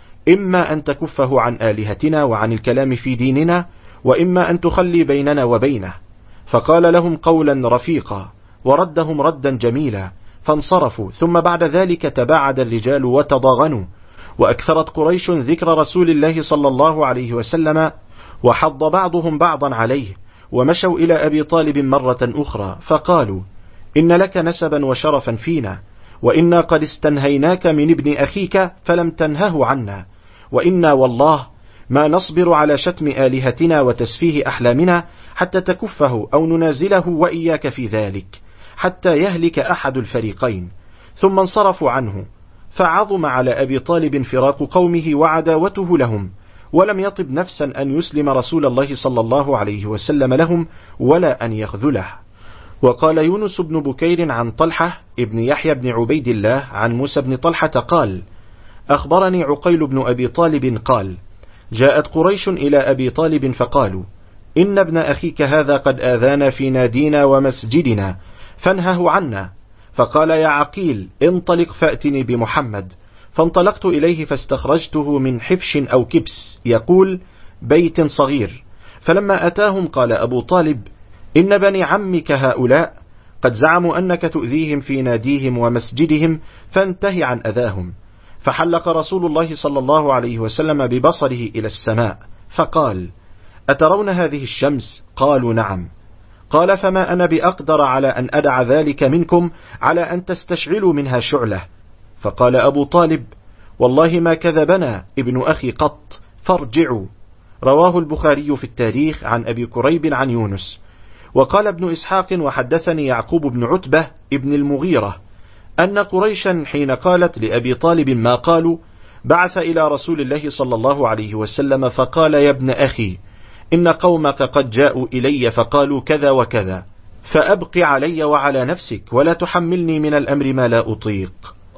إما أن تكفه عن آلهتنا وعن الكلام في ديننا، وإما أن تخلي بيننا وبينه. فقال لهم قولا رفيقا وردهم ردا جميلا، فانصرفوا. ثم بعد ذلك تباعد الرجال وتضاغنوا، وأكثرت قريش ذكر رسول الله صلى الله عليه وسلم، وحض بعضهم بعضا عليه، ومشوا إلى أبي طالب مرة أخرى فقالوا: إن لك نسبا وشرفا فينا، وإنا قد استنهيناك من ابن أخيك فلم تنهه عنا، وإنا والله ما نصبر على شتم آلهتنا وتسفيه أحلامنا حتى تكفه أو ننازله وإياك في ذلك، حتى يهلك أحد الفريقين. ثم انصرفوا عنه، فعظم على أبي طالب فراق قومه وعداوته لهم، ولم يطب نفسا أن يسلم رسول الله صلى الله عليه وسلم لهم ولا أن يخذله. وقال يونس بن بكير عن طلحة ابن يحيى بن عبيد الله عن موسى بن طلحة قال: أخبرني عقيل بن أبي طالب قال: جاءت قريش إلى أبي طالب فقالوا: إن ابن أخيك هذا قد آذانا في نادينا ومسجدنا فانهه عنا. فقال: يا عقيل انطلق فأتني بمحمد. فانطلقت إليه فاستخرجته من حبش أو كبس يقول بيت صغير. فلما أتاهم قال أبو طالب: إن بني عمك هؤلاء قد زعموا أنك تؤذيهم في ناديهم ومسجدهم، فانتهي عن أذاهم. فحلق رسول الله صلى الله عليه وسلم ببصره إلى السماء فقال: أترون هذه الشمس؟ قالوا: نعم. قال: فما أنا بأقدر على أن أدع ذلك منكم على أن تستشعلوا منها شعلة. فقال أبو طالب: والله ما كذبنا ابن أخي قط، فارجعوا. رواه البخاري في التاريخ عن أبي كريب عن يونس. وقال ابن إسحاق: وحدثني يعقوب بن عتبة ابن المغيرة أن قريشا حين قالت لأبي طالب ما قالوا بعث إلى رسول الله صلى الله عليه وسلم فقال: يا ابن أخي، إن قومك قد جاءوا إلي فقالوا كذا وكذا، فأبق علي وعلى نفسك ولا تحملني من الأمر ما لا أطيق.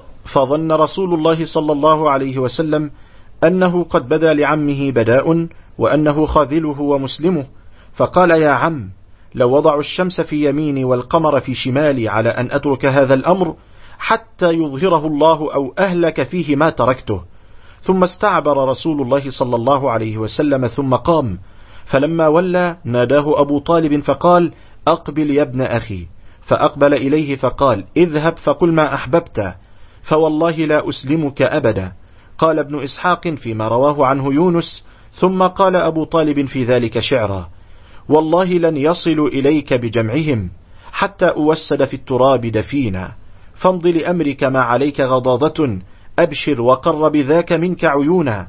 فظن رسول الله صلى الله عليه وسلم أنه قد بدا لعمه بداء وأنه خاذله ومسلمه، فقال: يا عم، لو وضعوا الشمس في يميني والقمر في شمالي على أن أترك هذا الأمر حتى يظهره الله أو أهلك فيه ما تركته. ثم استعبر رسول الله صلى الله عليه وسلم ثم قام، فلما ولى ناداه أبو طالب فقال: أقبل يا ابن أخي. فأقبل إليه فقال: اذهب فقل ما أحببت، فوالله لا أسلمك أبدا. قال ابن إسحاق فيما رواه عنه يونس: ثم قال أبو طالب في ذلك شعرا: والله لن يصلوا إليك بجمعهم حتى أوسد في التراب دفينا، فامض لأمرك ما عليك غضاضة، أبشر وقر بذاك منك عيونا.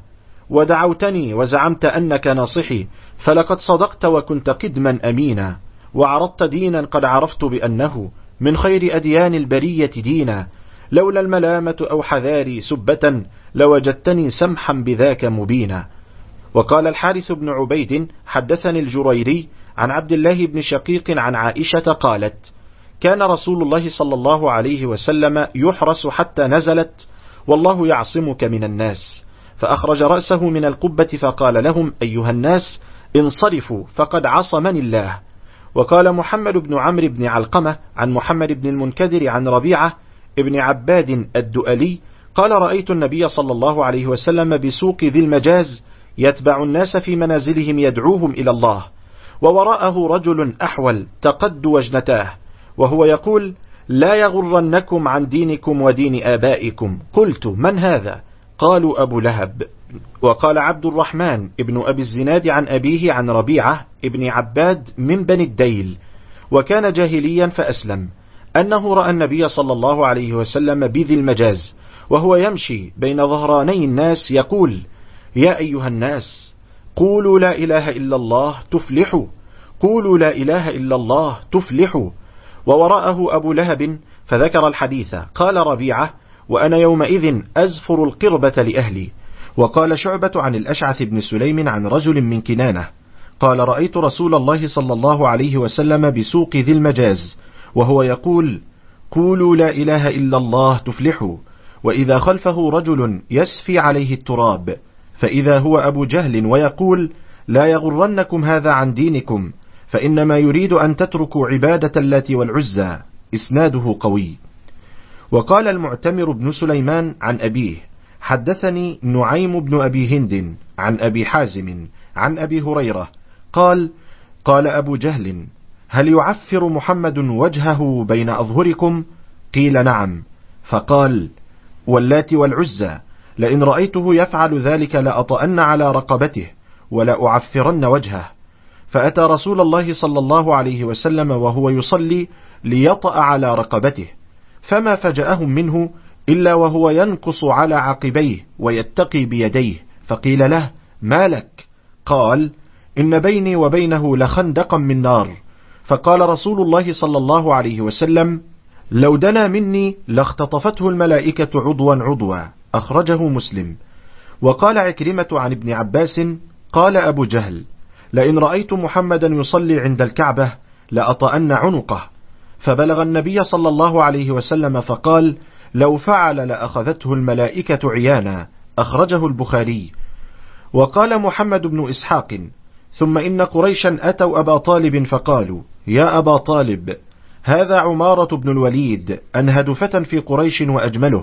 ودعوتني وزعمت أنك ناصحي، فلقد صدقت وكنت قدما أمينا، وعرضت دينا قد عرفت بأنه من خير أديان البرية دينا، لولا الملامة أو حذاري سبة لوجدتني سمحا بذاك مبينا. وقال الحارث بن عبيد: حدثني الجريري عن عبد الله بن شقيق عن عائشة قالت: كان رسول الله صلى الله عليه وسلم يحرس حتى نزلت: والله يعصمك من الناس، فأخرج رأسه من القبة فقال لهم: أيها الناس انصرفوا فقد عصمني الله. وقال محمد بن عمرو بن علقمة عن محمد بن المنكدر عن ربيعة ابن عباد الدؤلي قال: رأيت النبي صلى الله عليه وسلم بسوق ذي المجاز يتبع الناس في منازلهم يدعوهم إلى الله، ووراءه رجل أحول تقد وجنتاه وهو يقول: لا يغرنكم عن دينكم ودين آبائكم. قلت: من هذا؟ قالوا: أبو لهب. وقال عبد الرحمن ابن أبي الزناد عن أبيه عن ربيعة ابن عباد من بني الديل، وكان جاهليا فأسلم، أنه رأى النبي صلى الله عليه وسلم بذي المجاز وهو يمشي بين ظهراني الناس يقول: يا أيها الناس قولوا لا إله إلا الله تفلحوا، قولوا لا إله إلا الله تفلحوا. ووراءه أبو لهب فذكر الحديث. قال ربيعة: وأنا يومئذ أزفر القربة لأهلي. وقال شعبة عن الأشعث بن سليم عن رجل من كنانة قال: رأيت رسول الله صلى الله عليه وسلم بسوق ذي المجاز وهو يقول: قولوا لا إله إلا الله تفلحوا، وإذا خلفه رجل يسفي عليه التراب، فإذا هو أبو جهل ويقول: لا يغرنكم هذا عن دينكم، فإنما يريد أن تتركوا عبادة اللات والعزى. إسناده قوي. وقال المعتمر بن سليمان عن أبيه: حدثني نعيم بن أبي هند عن أبي حازم عن أبي هريرة قال: قال أبو جهل: هل يعفر محمد وجهه بين أظهركم؟ قيل: نعم. فقال: واللات والعزى لئن رأيته يفعل ذلك لأطأن على رقبته ولأعفرن وجهه. فأتى رسول الله صلى الله عليه وسلم وهو يصلي ليطأ على رقبته، فما فجأهم منه إلا وهو ينقص على عقبيه ويتقي بيديه، فقيل له: ما لك؟ قال: إن بيني وبينه لخندقا من نار. فقال رسول الله صلى الله عليه وسلم: لو دنا مني لاختطفته الملائكة عضوا عضوا. أخرجه مسلم. وقال عكرمة عن ابن عباس قال أبو جهل: لئن رأيت محمدا يصلي عند الكعبة لأطأن عنقه. فبلغ النبي صلى الله عليه وسلم فقال: لو فعل لأخذته الملائكة عيانا. أخرجه البخاري. وقال محمد بن إسحاق: ثم إن قريشا أتوا أبا طالب فقالوا: يا أبا طالب، هذا عمارة بن الوليد أنهد فتى في قريش وأجمله،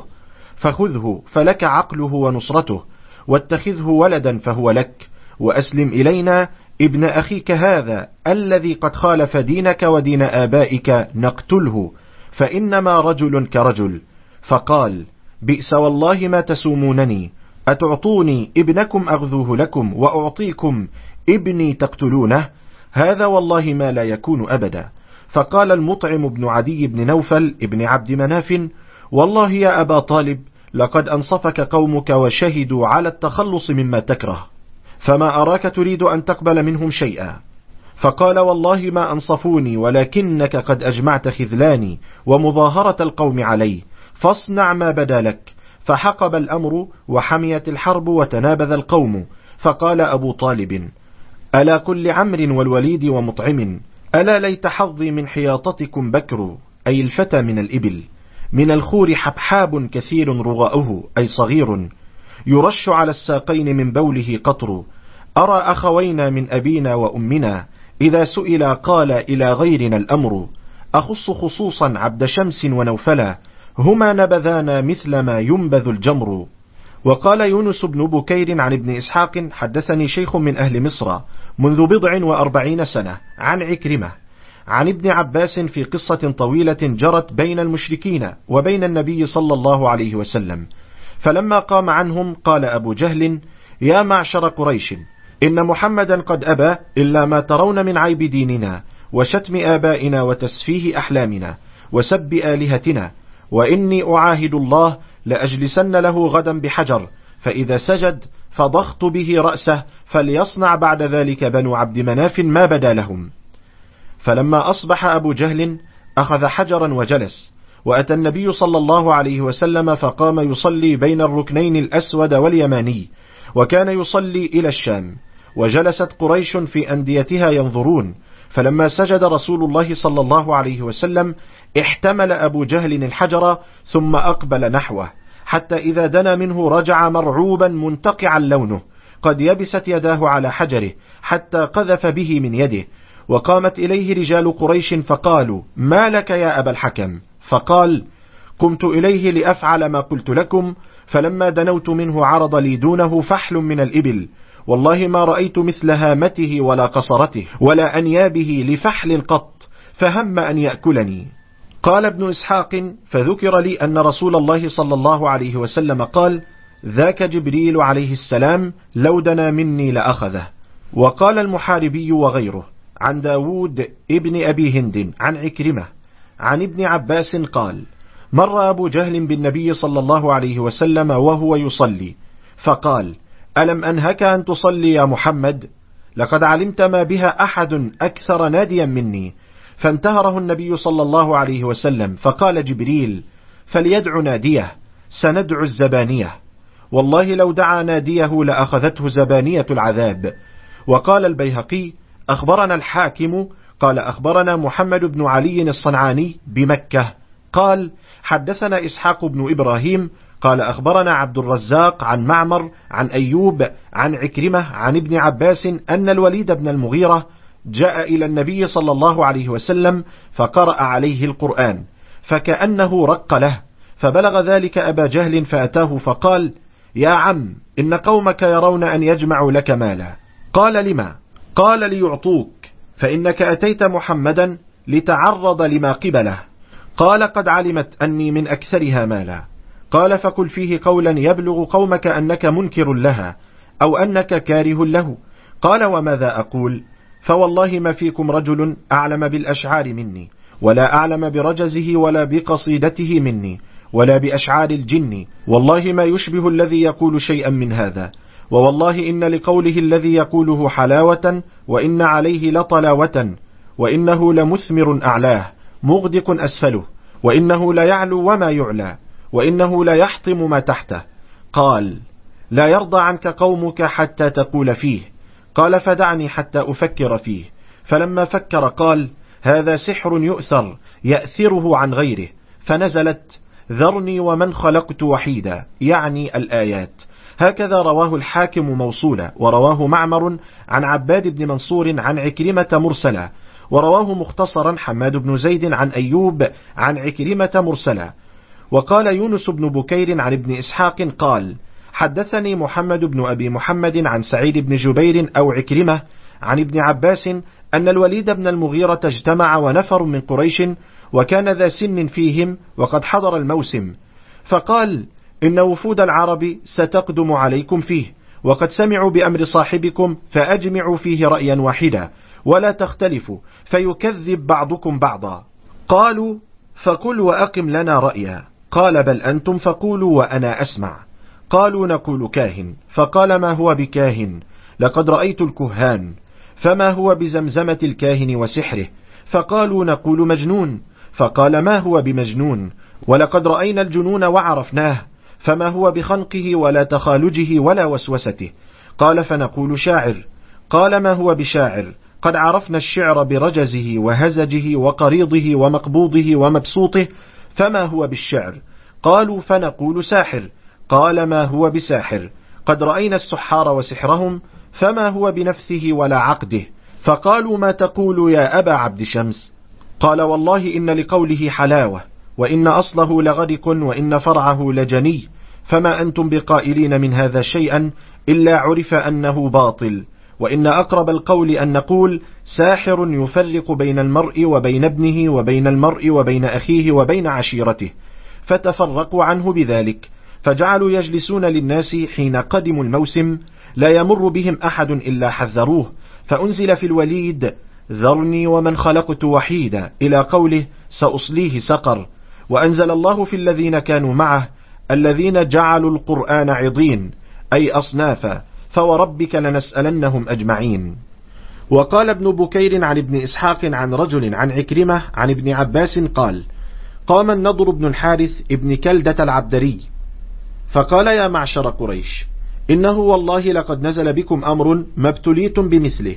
فخذه فلك عقله ونصرته، واتخذه ولدا فهو لك، وأسلم إلينا ابن أخيك هذا الذي قد خالف دينك ودين آبائك نقتله، فإنما رجل كرجل. فقال: بئس والله ما تسومونني، أتعطوني ابنكم أغذوه لكم وأعطيكم ابني تقتلونه؟ هذا والله ما لا يكون أبدا. فقال المطعم بن عدي بن نوفل ابن عبد مناف: والله يا أبا طالب لقد أنصفك قومك وشهدوا على التخلص مما تكره، فما أراك تريد أن تقبل منهم شيئا. فقال: والله ما أنصفوني، ولكنك قد أجمعت خذلاني ومظاهرة القوم علي، فاصنع ما بدا لك. فحقب الأمر وحميت الحرب وتنابذ القوم. فقال أبو طالب: ألا كل عمرو والوليد ومطعم، ألا ليت حظي من حياطتكم بكر، أي الفتى من الإبل، من الخور حبحاب كثير رغاؤه، أي صغير، يرش على الساقين من بوله قطر. أرى أخوينا من أبينا وأمنا، إذا سئل قال إلى غيرنا الأمر. أخص خصوصا عبد شمس ونوفلا، هما نبذانا مثل ما ينبذ الجمر. وقال يونس بن بكير عن ابن إسحاق: حدثني شيخ من أهل مصر منذ 40 سنة عن عكرمة عن ابن عباس في قصة طويلة جرت بين المشركين وبين النبي صلى الله عليه وسلم. فلما قام عنهم قال أبو جهل: يا معشر قريش، إن محمدا قد أبى إلا ما ترون من عيب ديننا وشتم آبائنا وتسفيه أحلامنا وسب آلهتنا، وإني أعاهد الله لأجلسن له غدا بحجر، فإذا سجد فضخت به رأسه، فليصنع بعد ذلك بنو عبد مناف ما بدا لهم. فلما أصبح أبو جهل أخذ حجرا وجلس، وأتى النبي صلى الله عليه وسلم فقام يصلي بين الركنين الأسود واليماني، وكان يصلي إلى الشام. وجلست قريش في أنديتها ينظرون، فلما سجد رسول الله صلى الله عليه وسلم احتمل أبو جهل الحجر ثم أقبل نحوه، حتى إذا دنا منه رجع مرعوبا منتقعا لونه، قد يبست يداه على حجره حتى قذف به من يده. وقامت إليه رجال قريش فقالوا: ما لك يا أبا الحكم؟ فقال: قمت إليه لأفعل ما قلت لكم، فلما دنوت منه عرض لي دونه فحل من الإبل، والله ما رأيت مثل هامته ولا قصرته ولا أنيابه لفحل قط، فهم أن يأكلني. قال ابن إسحاق: فذكر لي أن رسول الله صلى الله عليه وسلم قال: ذاك جبريل عليه السلام، لو دنا مني لأخذه. وقال المحاربي وغيره عن داود ابن أبي هند عن عكرمة عن ابن عباس قال: مر أبو جهل بالنبي صلى الله عليه وسلم وهو يصلي، فقال: ألم أنهك أن تصلي يا محمد؟ لقد علمت ما بها أحد أكثر ناديا مني. فانتهره النبي صلى الله عليه وسلم، فقال جبريل: فليدع ناديه، سندع الزبانية، والله لو دعا ناديه لأخذته زبانية العذاب. وقال البيهقي: أخبرنا الحاكم قال أخبرنا محمد بن علي الصنعاني بمكة قال: حدثنا إسحاق بن إبراهيم قال أخبرنا عبد الرزاق عن معمر عن أيوب عن عكرمة عن ابن عباس أن الوليد بن المغيرة جاء إلى النبي صلى الله عليه وسلم فقرأ عليه القرآن، فكأنه رق له، فبلغ ذلك أبا جهل فأتاه فقال: يا عم، إن قومك يرون أن يجمعوا لك مالا. قال: لما؟ قال: ليعطوك، فإنك أتيت محمدا لتعرض لما قبله. قال: قد علمت أني من أكثرها مالا. قال: فقل فيه قولا يبلغ قومك أنك منكر لها أو أنك كاره له. قال: وماذا أقول؟ فوالله ما فيكم رجل أعلم بالأشعار مني، ولا أعلم برجزه ولا بقصيدته مني، ولا بأشعار الجن، والله ما يشبه الذي يقول شيئا من هذا، ووالله إن لقوله الذي يقوله حلاوة، وإن عليه لطلاوة، وإنه لمثمر أعلاه مغدق أسفله، وإنه لا يعلو وما يعلى، وإنه لا يحطم ما تحته. قال: لا يرضى عنك قومك حتى تقول فيه. قال: فدعني حتى أفكر فيه. فلما فكر قال: هذا سحر يؤثر يأثره عن غيره. فنزلت: ذرني ومن خلقت وحيدا، يعني الآيات. هكذا رواه الحاكم موصولا، ورواه معمر عن عباد بن منصور عن عكرمة مرسلا، ورواه مختصرا حماد بن زيد عن أيوب عن عكرمة مرسلا. وقال يونس بن بكير عن ابن إسحاق قال: حدثني محمد بن أبي محمد عن سعيد بن جبير أو عكرمة عن ابن عباس أن الوليد بن المغيرة اجتمع ونفر من قريش، وكان ذا سن فيهم وقد حضر الموسم، فقال: إن وفود العرب ستقدم عليكم فيه، وقد سمعوا بأمر صاحبكم، فأجمعوا فيه رأيا واحدا ولا تختلفوا، فيكذب بعضكم بعضا. قالوا: فقل وأقم لنا رأيا. قال: بل أنتم فقولوا وأنا أسمع. قالوا: نقول كاهن. فقال: ما هو بكاهن؟ لقد رأيت الكهان. فما هو بزمزمة الكاهن وسحره؟ فقالوا: نقول مجنون. فقال: ما هو بمجنون؟ ولقد رأينا الجنون وعرفناه. فما هو بخنقه ولا تخالجه ولا وسوسته؟ قال: فنقول شاعر. قال: ما هو بشاعر؟ قد عرفنا الشعر برجزه وهزجه وقريضه ومقبوضه ومبسوطه. فما هو بالشعر؟ قالوا: فنقول ساحر. قال: ما هو بساحر؟ قد رأينا السحار وسحرهم. فما هو بنفسه ولا عقده؟ فقالوا: ما تقول يا أبا عبد شمس؟ قال: والله إن لقوله حلاوة، وإن أصله لغدق، وإن فرعه لجني، فما أنتم بقائلين من هذا شيئا إلا عرف أنه باطل. وإن أقرب القول أن نقول ساحر يفرق بين المرء وبين ابنه، وبين المرء وبين أخيه، وبين عشيرته. فتفرقوا عنه بذلك، فجعلوا يجلسون للناس حين قدموا الموسم، لا يمر بهم أحد إلا حذروه. فأنزل في الوليد: ذرني ومن خلقت وحيدا، إلى قوله: سأصليه سقر. وأنزل الله في الذين كانوا معه: الذين جعلوا القرآن عضين، أي أصنافا، فوربك لنسألنهم أجمعين. وقال ابن بكير عن ابن إسحاق عن رجل عن عكرمة عن ابن عباس قال: قام النضر بن الحارث ابن كلدة العبدري فقال: يا معشر قريش، إنه والله لقد نزل بكم أمر ما ابتليتم بمثله،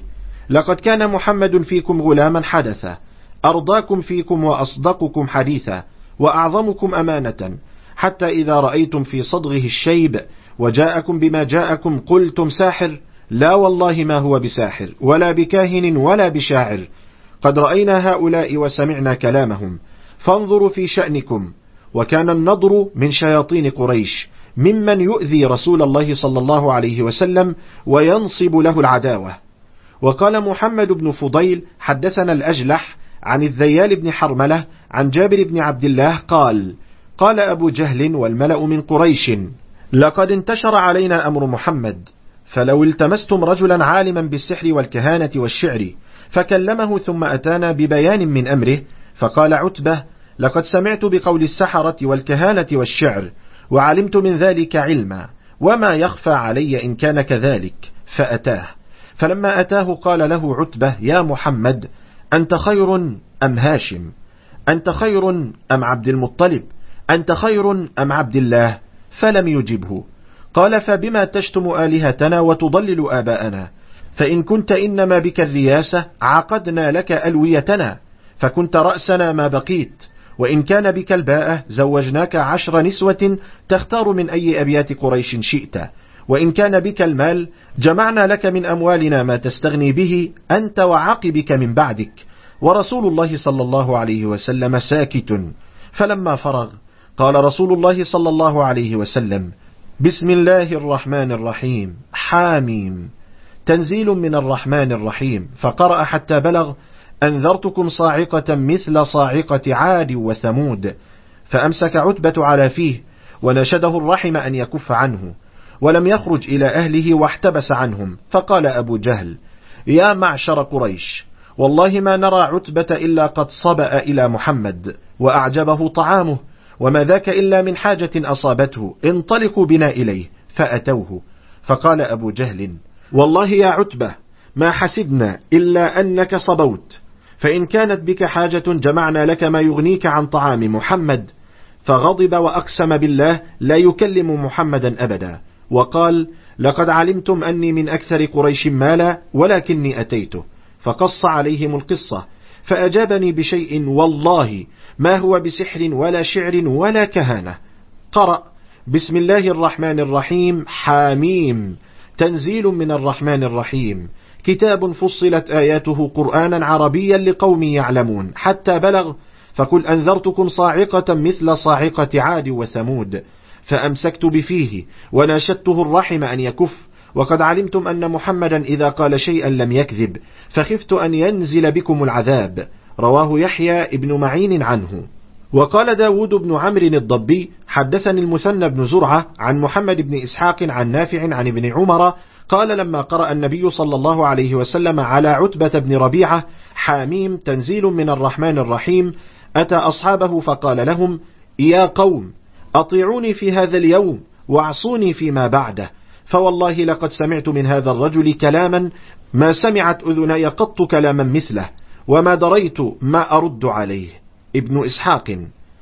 لقد كان محمد فيكم غلاما حدثا، أرضاكم فيكم وأصدقكم حديثا وأعظمكم أمانة، حتى إذا رأيتم في صدغه الشيب وجاءكم بما جاءكم قلتم ساحر، لا والله ما هو بساحر ولا بكاهن ولا بشاعر، قد رأينا هؤلاء وسمعنا كلامهم، فانظروا في شأنكم. وكان النضر من شياطين قريش ممن يؤذي رسول الله صلى الله عليه وسلم وينصب له العداوة. وقال محمد بن فضيل حدثنا الأجلح عن الذيال بن حرملة عن جابر بن عبد الله قال: قال أبو جهل والملأ من قريش: لقد انتشر علينا أمر محمد، فلو التمستم رجلا عالما بالسحر والكهانة والشعر فكلمه ثم أتانا ببيان من أمره، فقال عتبة: لقد سمعت بقول السحرة والكهانة والشعر وعلمت من ذلك علما، وما يخفى علي إن كان كذلك، فأتاه. فلما أتاه قال له عتبة: يا محمد، أنت خير أم هاشم؟ أنت خير أم عبد المطلب؟ أنت خير أم عبد الله؟ فلم يجبه. قال: فبما تشتم آلهتنا وتضلل آباءنا؟ فإن كنت إنما بك الرياسة عقدنا لك ألويتنا، فكنت رأسنا ما بقيت، وإن كان بك الباءة زوجناك 10 نسوة تختار من أي أبيات قريش شئت، وإن كان بك المال جمعنا لك من أموالنا ما تستغني به أنت وعقبك من بعدك. ورسول الله صلى الله عليه وسلم ساكت. فلما فرغ قال رسول الله صلى الله عليه وسلم: بسم الله الرحمن الرحيم، حاميم، تنزيل من الرحمن الرحيم. فقرأ حتى بلغ: أنذرتكم صاعقة مثل صاعقة عاد وثمود. فأمسك عتبة على فيه ونشده الرحم أن يكف عنه، ولم يخرج إلى أهله واحتبس عنهم. فقال أبو جهل: يا معشر قريش، والله ما نرى عتبة إلا قد صبأ إلى محمد وأعجبه طعامه، وما ذاك إلا من حاجة أصابته، انطلقوا بنا إليه. فأتوه. فقال أبو جهل: والله يا عتبة ما حسبنا إلا أنك صبوت، فإن كانت بك حاجة جمعنا لك ما يغنيك عن طعام محمد. فغضب وأقسم بالله لا يكلم محمدا أبدا، وقال: لقد علمتم أني من أكثر قريش مالا ولكني أتيته. فقص عليهم القصة، فأجابني بشيء والله ما هو بسحر ولا شعر ولا كهانة. قرأ: بسم الله الرحمن الرحيم، حاميم، تنزيل من الرحمن الرحيم، كتاب فصلت آياته قرآنا عربيا لقوم يعلمون، حتى بلغ: فقل أنذرتكم صاعقة مثل صاعقة عاد وثمود. فأمسكت بفيه وناشدته الرحم أن يكف، وقد علمتم أن محمدا إذا قال شيئا لم يكذب، فخفت أن ينزل بكم العذاب. رواه يحيى ابن معين عنه. وقال داود بن عمرو الضبي حدثني المثنى بن زرعة عن محمد بن إسحاق عن نافع عن ابن عمر قال: لما قرأ النبي صلى الله عليه وسلم على عتبة بن ربيعة حاميم تنزيل من الرحمن الرحيم، أتى أصحابه فقال لهم: يا قوم، أطيعوني في هذا اليوم واعصوني فيما بعده، فوالله لقد سمعت من هذا الرجل كلاما ما سمعت أذناي قط كلاما مثله، وما دريت ما أرد عليه. ابن إسحاق.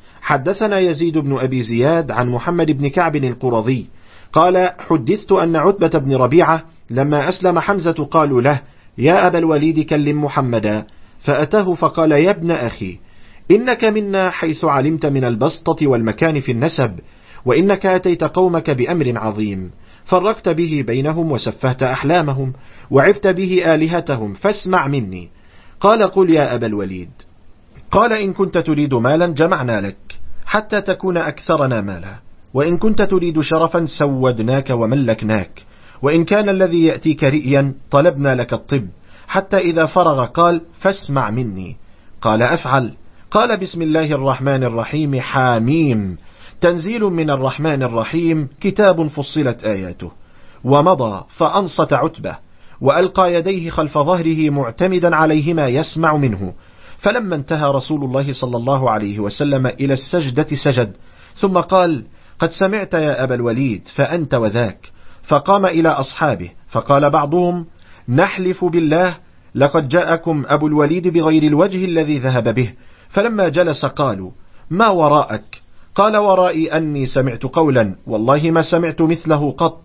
حدثنا يزيد بن أبي زياد عن محمد بن كعب القرظي قال: حدثت أن عتبة بن ربيعة لما أسلم حمزة قالوا له: يا أبا الوليد كلم محمدا. فأتاه فقال: يا ابن أخي، إنك منا حيث علمت من البسطة والمكان في النسب، وإنك أتيت قومك بأمر عظيم، فرقت به بينهم وسفهت أحلامهم وعبت به آلهتهم، فاسمع مني. قال: قل يا أبا الوليد. قال: إن كنت تريد مالا جمعنا لك حتى تكون أكثرنا مالا، وإن كنت تريد شرفا سودناك وملكناك، وإن كان الذي يأتيك رئيا طلبنا لك الطب. حتى إذا فرغ قال: فاسمع مني. قال: أفعل. قال: بسم الله الرحمن الرحيم، حاميم، تنزيل من الرحمن الرحيم، كتاب فصلت آياته. ومضى فأنصت عتبة وألقى يديه خلف ظهره معتمدا عليهما يسمع منه. فلما انتهى رسول الله صلى الله عليه وسلم إلى السجدة سجد، ثم قال: قد سمعت يا أبا الوليد، فأنت وذاك. فقام إلى أصحابه فقال بعضهم: نحلف بالله لقد جاءكم أبو الوليد بغير الوجه الذي ذهب به. فلما جلس قالوا: ما وراءك؟ قال: ورائي أني سمعت قولا والله ما سمعت مثله قط،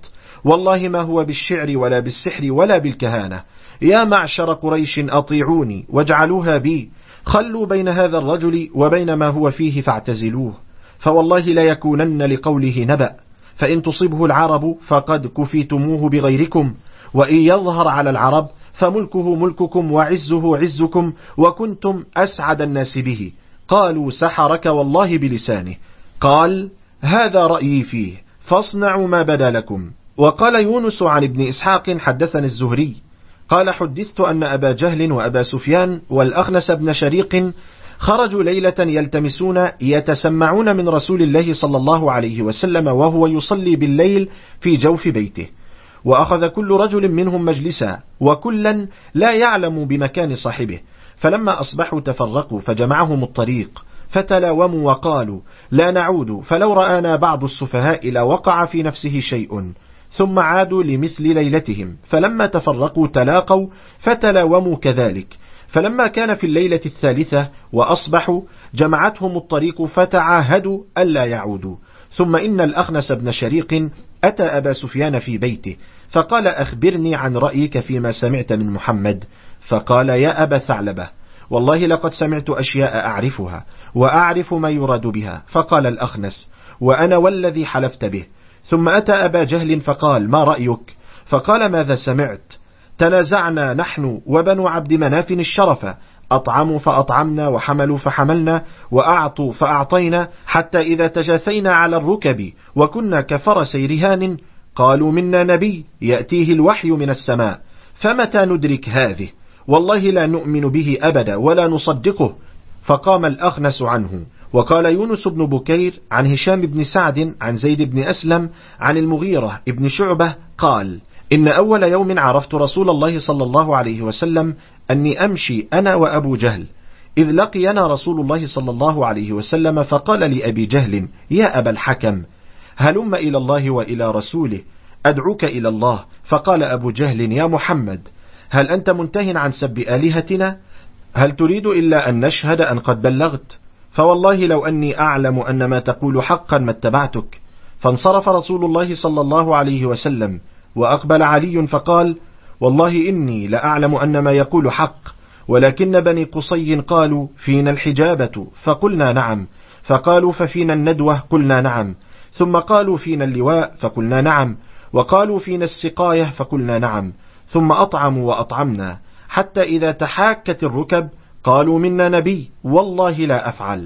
والله ما هو بالشعر ولا بالسحر ولا بالكهانة. يا معشر قريش أطيعوني واجعلوها بي، خلوا بين هذا الرجل وبين ما هو فيه فاعتزلوه، فوالله لا يكونن لقوله نبأ، فإن تصبه العرب فقد كفيتموه بغيركم، وإن يظهر على العرب فملكه ملككم وعزه عزكم، وكنتم أسعد الناس به. قالوا سحرك والله بلسانه. قال هذا رأيي فيه فاصنعوا ما بدا لكم. وقال يونس عن ابن إسحاق حدثني الزهري قال حدثت أن أبا جهل وأبا سفيان والأخنس بن شريق خرجوا ليلة يلتمسون يتسمعون من رسول الله صلى الله عليه وسلم وهو يصلي بالليل في جوف بيته، وأخذ كل رجل منهم مجلسا وكلا لا يعلم بمكان صاحبه، فلما أصبحوا تفرقوا فجمعهم الطريق فتلاوموا وقالوا لا نعود، فلو رآنا بعض السفهاء لوقع في نفسه شيء، ثم عادوا لمثل ليلتهم، فلما تفرقوا تلاقوا فتلاوموا كذلك، فلما كان في الليلة الثالثة وأصبحوا جمعتهم الطريق فتعاهدوا ألا يعودوا. ثم إن الأخنس بن شريق أتى أبا سفيان في بيته فقال أخبرني عن رأيك فيما سمعت من محمد، فقال يا أبا ثعلبة والله لقد سمعت أشياء أعرفها وأعرف ما يراد بها. فقال الأخنس وأنا والذي حلفت به. ثم أتى أبا جهل فقال ما رأيك؟ فقال ماذا سمعت؟ تنازعنا نحن وبنو عبد مناف الشرف، أطعموا فأطعمنا وحملوا فحملنا وأعطوا فأعطينا، حتى إذا تجاثينا على الركب وكنا كفرسي رهان قالوا منا نبي يأتيه الوحي من السماء، فمتى ندرك هذه؟ والله لا نؤمن به أبدا ولا نصدقه. فقام الأخنس عنه. وقال يونس بن بكير عن هشام بن سعد عن زيد بن أسلم عن المغيرة ابن شعبة قال إن أول يوم عرفت رسول الله صلى الله عليه وسلم أني أمشي أنا وأبو جهل، إذ لقينا رسول الله صلى الله عليه وسلم فقال لأبي جهل يا أبا الحكم هلم إلى الله وإلى رسوله أدعوك إلى الله. فقال أبو جهل يا محمد هل أنت منتهٍ عن سب آلهتنا؟ هل تريد إلا أن نشهد أن قد بلغت؟ فوالله لو أني أعلم أن ما تقول حقا ما اتبعتك. فانصرف رسول الله صلى الله عليه وسلم وأقبل علي فقال والله إني لأعلم أن ما يقول حق، ولكن بني قصي قالوا فينا الحجابة فقلنا نعم، فقالوا ففينا الندوة قلنا نعم، ثم قالوا فينا اللواء فقلنا نعم، وقالوا فينا السقاية فقلنا نعم، ثم أطعموا وأطعمنا، حتى إذا تحاكت الركب قالوا منا نبي والله لا أفعل.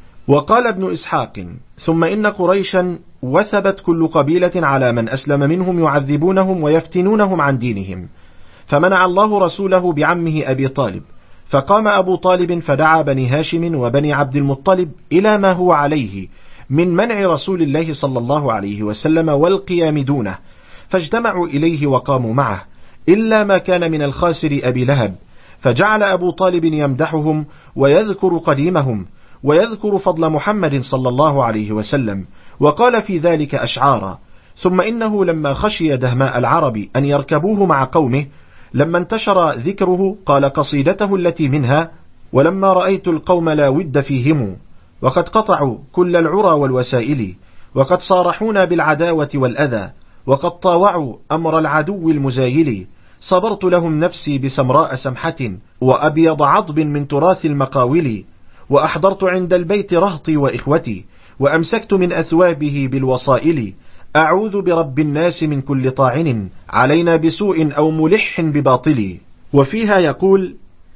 وقال ابن إسحاق ثم إن قريشا وثبت كل قبيلة على من أسلم منهم يعذبونهم ويفتنونهم عن دينهم، فمنع الله رسوله بعمه أبي طالب، فقام أبو طالب فدعا بني هاشم وبني عبد المطلب إلى ما هو عليه من منع رسول الله صلى الله عليه وسلم والقيام دونه، فاجتمعوا إليه وقاموا معه إلا ما كان من الخاسر أبي لهب، فجعل أبو طالب يمدحهم ويذكر قديمهم ويذكر فضل محمد صلى الله عليه وسلم، وقال في ذلك أشعارا. ثم إنه لما خشي دهماء العرب أن يركبوه مع قومه لما انتشر ذكره قال قصيدته التي منها ولما رأيت القوم لا ود فيهم وقد قطعوا كل العرى والوسائل، وقد صارحونا بالعداوة والأذى، وقد طاوعوا أمر العدو المزايل، صبرت لهم نفسي بسمراء سمحة وأبيض عضب من تراث المقاول، وأحضرت عند البيت رهطي وإخوتي، وأمسكت من أثوابه بالوصائل، أعوذ برب الناس من كل طاعن علينا بسوء أو ملح بباطل. وفيها يقول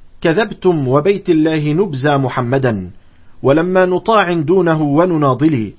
كذبتم وبيت الله نبزى محمدا، ولما نطاع دونه ونناضل،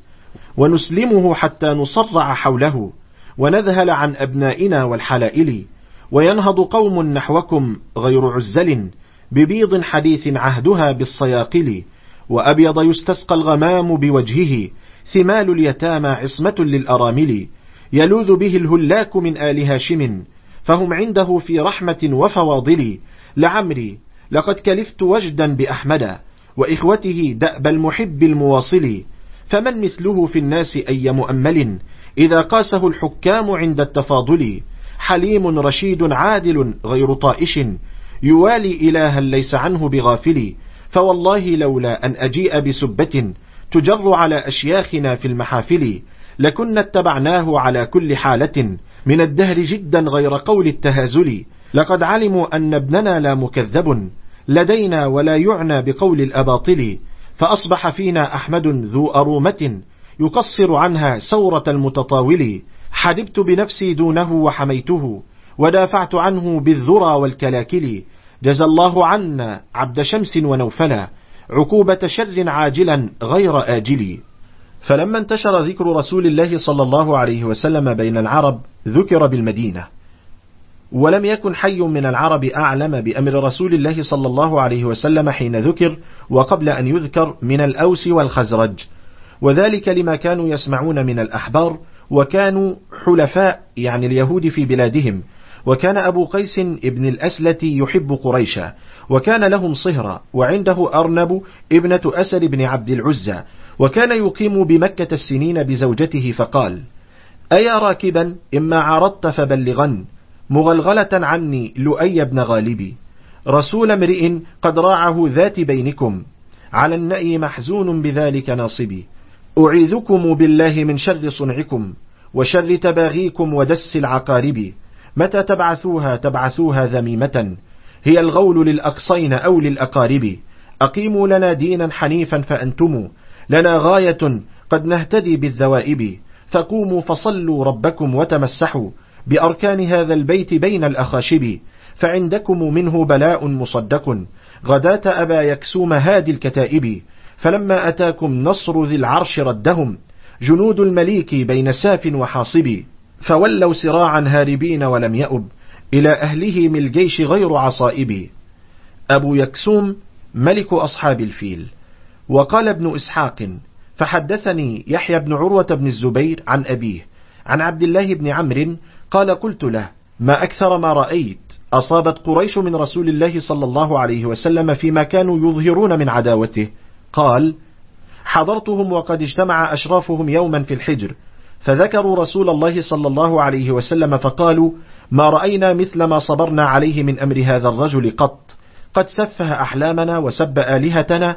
ونسلمه حتى نصرع حوله، ونذهل عن أبنائنا والحلائل، وينهض قوم نحوكم غير عزل، ببيض حديث عهدها بالصياقل، وأبيض يستسقى الغمام بوجهه، ثمال اليتامى عصمة للأرامل، يلوذ به الهلاك من آل هاشم، فهم عنده في رحمة وفواضل، لعمري لقد كلفت وجدا بأحمد، وإخوته دأب المحب المواصل، فمن مثله في الناس أي مؤمل، إذا قاسه الحكام عند التفاضل، حليم رشيد عادل غير طائش، يوالي إلها ليس عنه بغافل، فوالله لولا أن أجيء بسبة تجر على أشياخنا في المحافل، لكنا اتبعناه على كل حالة، من الدهر جدا غير قول التهازل. لقد علموا أن ابننا لا مكذب لدينا ولا يعنى بقول الأباطل، فأصبح فينا أحمد ذو أرومة يقصر عنها سورة المتطاول. حدبت بنفسي دونه وحميته ودافعت عنه بالذرى والكلاكل. جزى الله عنا عبد شمس ونوفلا عقوبة شر عاجلا غير آجل. فلما انتشر ذكر رسول الله صلى الله عليه وسلم بين العرب ذكر بالمدينة، ولم يكن حي من العرب أعلم بأمر رسول الله صلى الله عليه وسلم حين ذكر وقبل أن يذكر من الأوس والخزرج، وذلك لما كانوا يسمعون من الأحبار، وكانوا حلفاء يعني اليهود في بلادهم. وكان أبو قيس ابن الأسلة يحب قريشا، وكان لهم صهرة، وعنده أرنب ابنة أسد بن عبد العزى، وكان يقيم بمكة السنين بزوجته، فقال: أيا راكبا إما عرضت فبلغن مغلغلة عني لؤي بن غالب، رسول امرئ قد راعه ذات بينكم، على النأي محزون بذلك ناصبي، أعيذكم بالله من شر صنعكم وشر تباغيكم ودس العقارب، متى تبعثوها ذميمة، هي الغول للأقصين أو للأقارب، أقيموا لنا دينا حنيفا فأنتم لنا غاية قد نهتدي بالذوائب، فقوموا فصلوا ربكم وتمسحوا بأركان هذا البيت بين الأخاشب، فعندكم منه بلاء مصدق غداة أبا يكسوم هادي الكتائب، فلما أتاكم نصر ذي العرش ردهم جنود المليك بين ساف وحاصب، فولوا سراعا هاربين ولم يأب إلى أهلهم الجيش غير عصائب. أبو يكسوم ملك أصحاب الفيل. وقال ابن إسحاق: فحدثني يحيى بن عروة بن الزبير عن أبيه عن عبد الله بن عمرو قال: قلت له: ما أكثر ما رأيت أصابت قريش من رسول الله صلى الله عليه وسلم فيما كانوا يظهرون من عداوته؟ قال: حضرتهم وقد اجتمع أشرافهم يوما في الحجر، فذكروا رسول الله صلى الله عليه وسلم فقالوا: ما رأينا مثل ما صبرنا عليه من أمر هذا الرجل قط، قد سفه أحلامنا وسب آلهتنا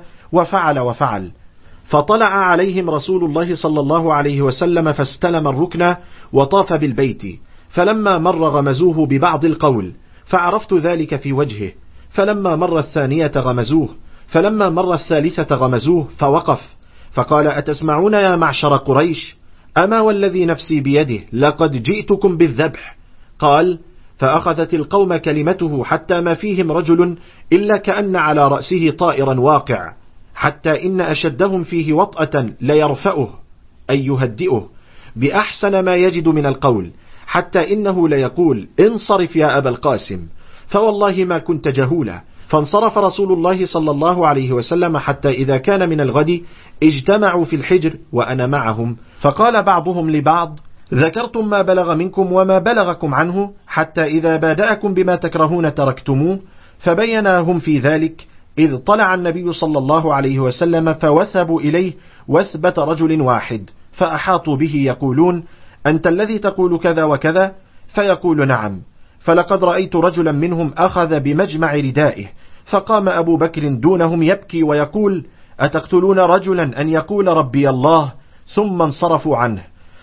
وفعل. فطلع عليهم رسول الله صلى الله عليه وسلم فاستلم الركن وطاف بالبيت، فلما مر غمزوه ببعض القول، فعرفت ذلك في وجهه، فلما مر الثانية غمزوه، فلما مر الثالثة غمزوه، فوقف فقال: أتسمعون يا معشر قريش؟ أما والذي نفسي بيده لقد جئتكم بالذبح. قال: فأخذت القوم كلمته حتى ما فيهم رجل إلا كأن على رأسه طائرا واقع، حتى إن أشدهم فيه وطأة ليرفأه أي يهدئه بأحسن ما يجد من القول، حتى إنه ليقول: انصرف يا أبا القاسم، فوالله ما كنت جهولا. فانصرف رسول الله صلى الله عليه وسلم، حتى إذا كان من الغد اجتمعوا في الحجر وأنا معهم، فقال بعضهم لبعض: ذكرتم ما بلغ منكم وما بلغكم عنه، حتى إذا بادأكم بما تكرهون تركتموه، فبيناهم في ذلك، إذ طلع النبي صلى الله عليه وسلم فوثبوا إليه وثبة رجل واحد، فأحاطوا به يقولون: أنت الذي تقول كذا وكذا؟ فيقول: نعم. فلقد رأيت رجلا منهم أخذ بمجمع ردائه، فقام أبو بكر دونهم يبكي ويقول: أتقتلون رجلا أن يقول ربي الله؟ ثم انصرفوا عنه.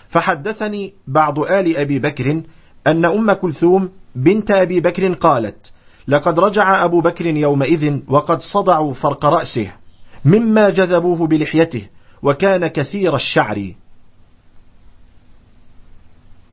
فحدثني بعض آل أبي بكر أن أم كلثوم بنت أبي بكر قالت: لقد رجع أبو بكر يومئذ وقد صدعوا فرق رأسه مما جذبوه بلحيته، وكان كثير الشعر.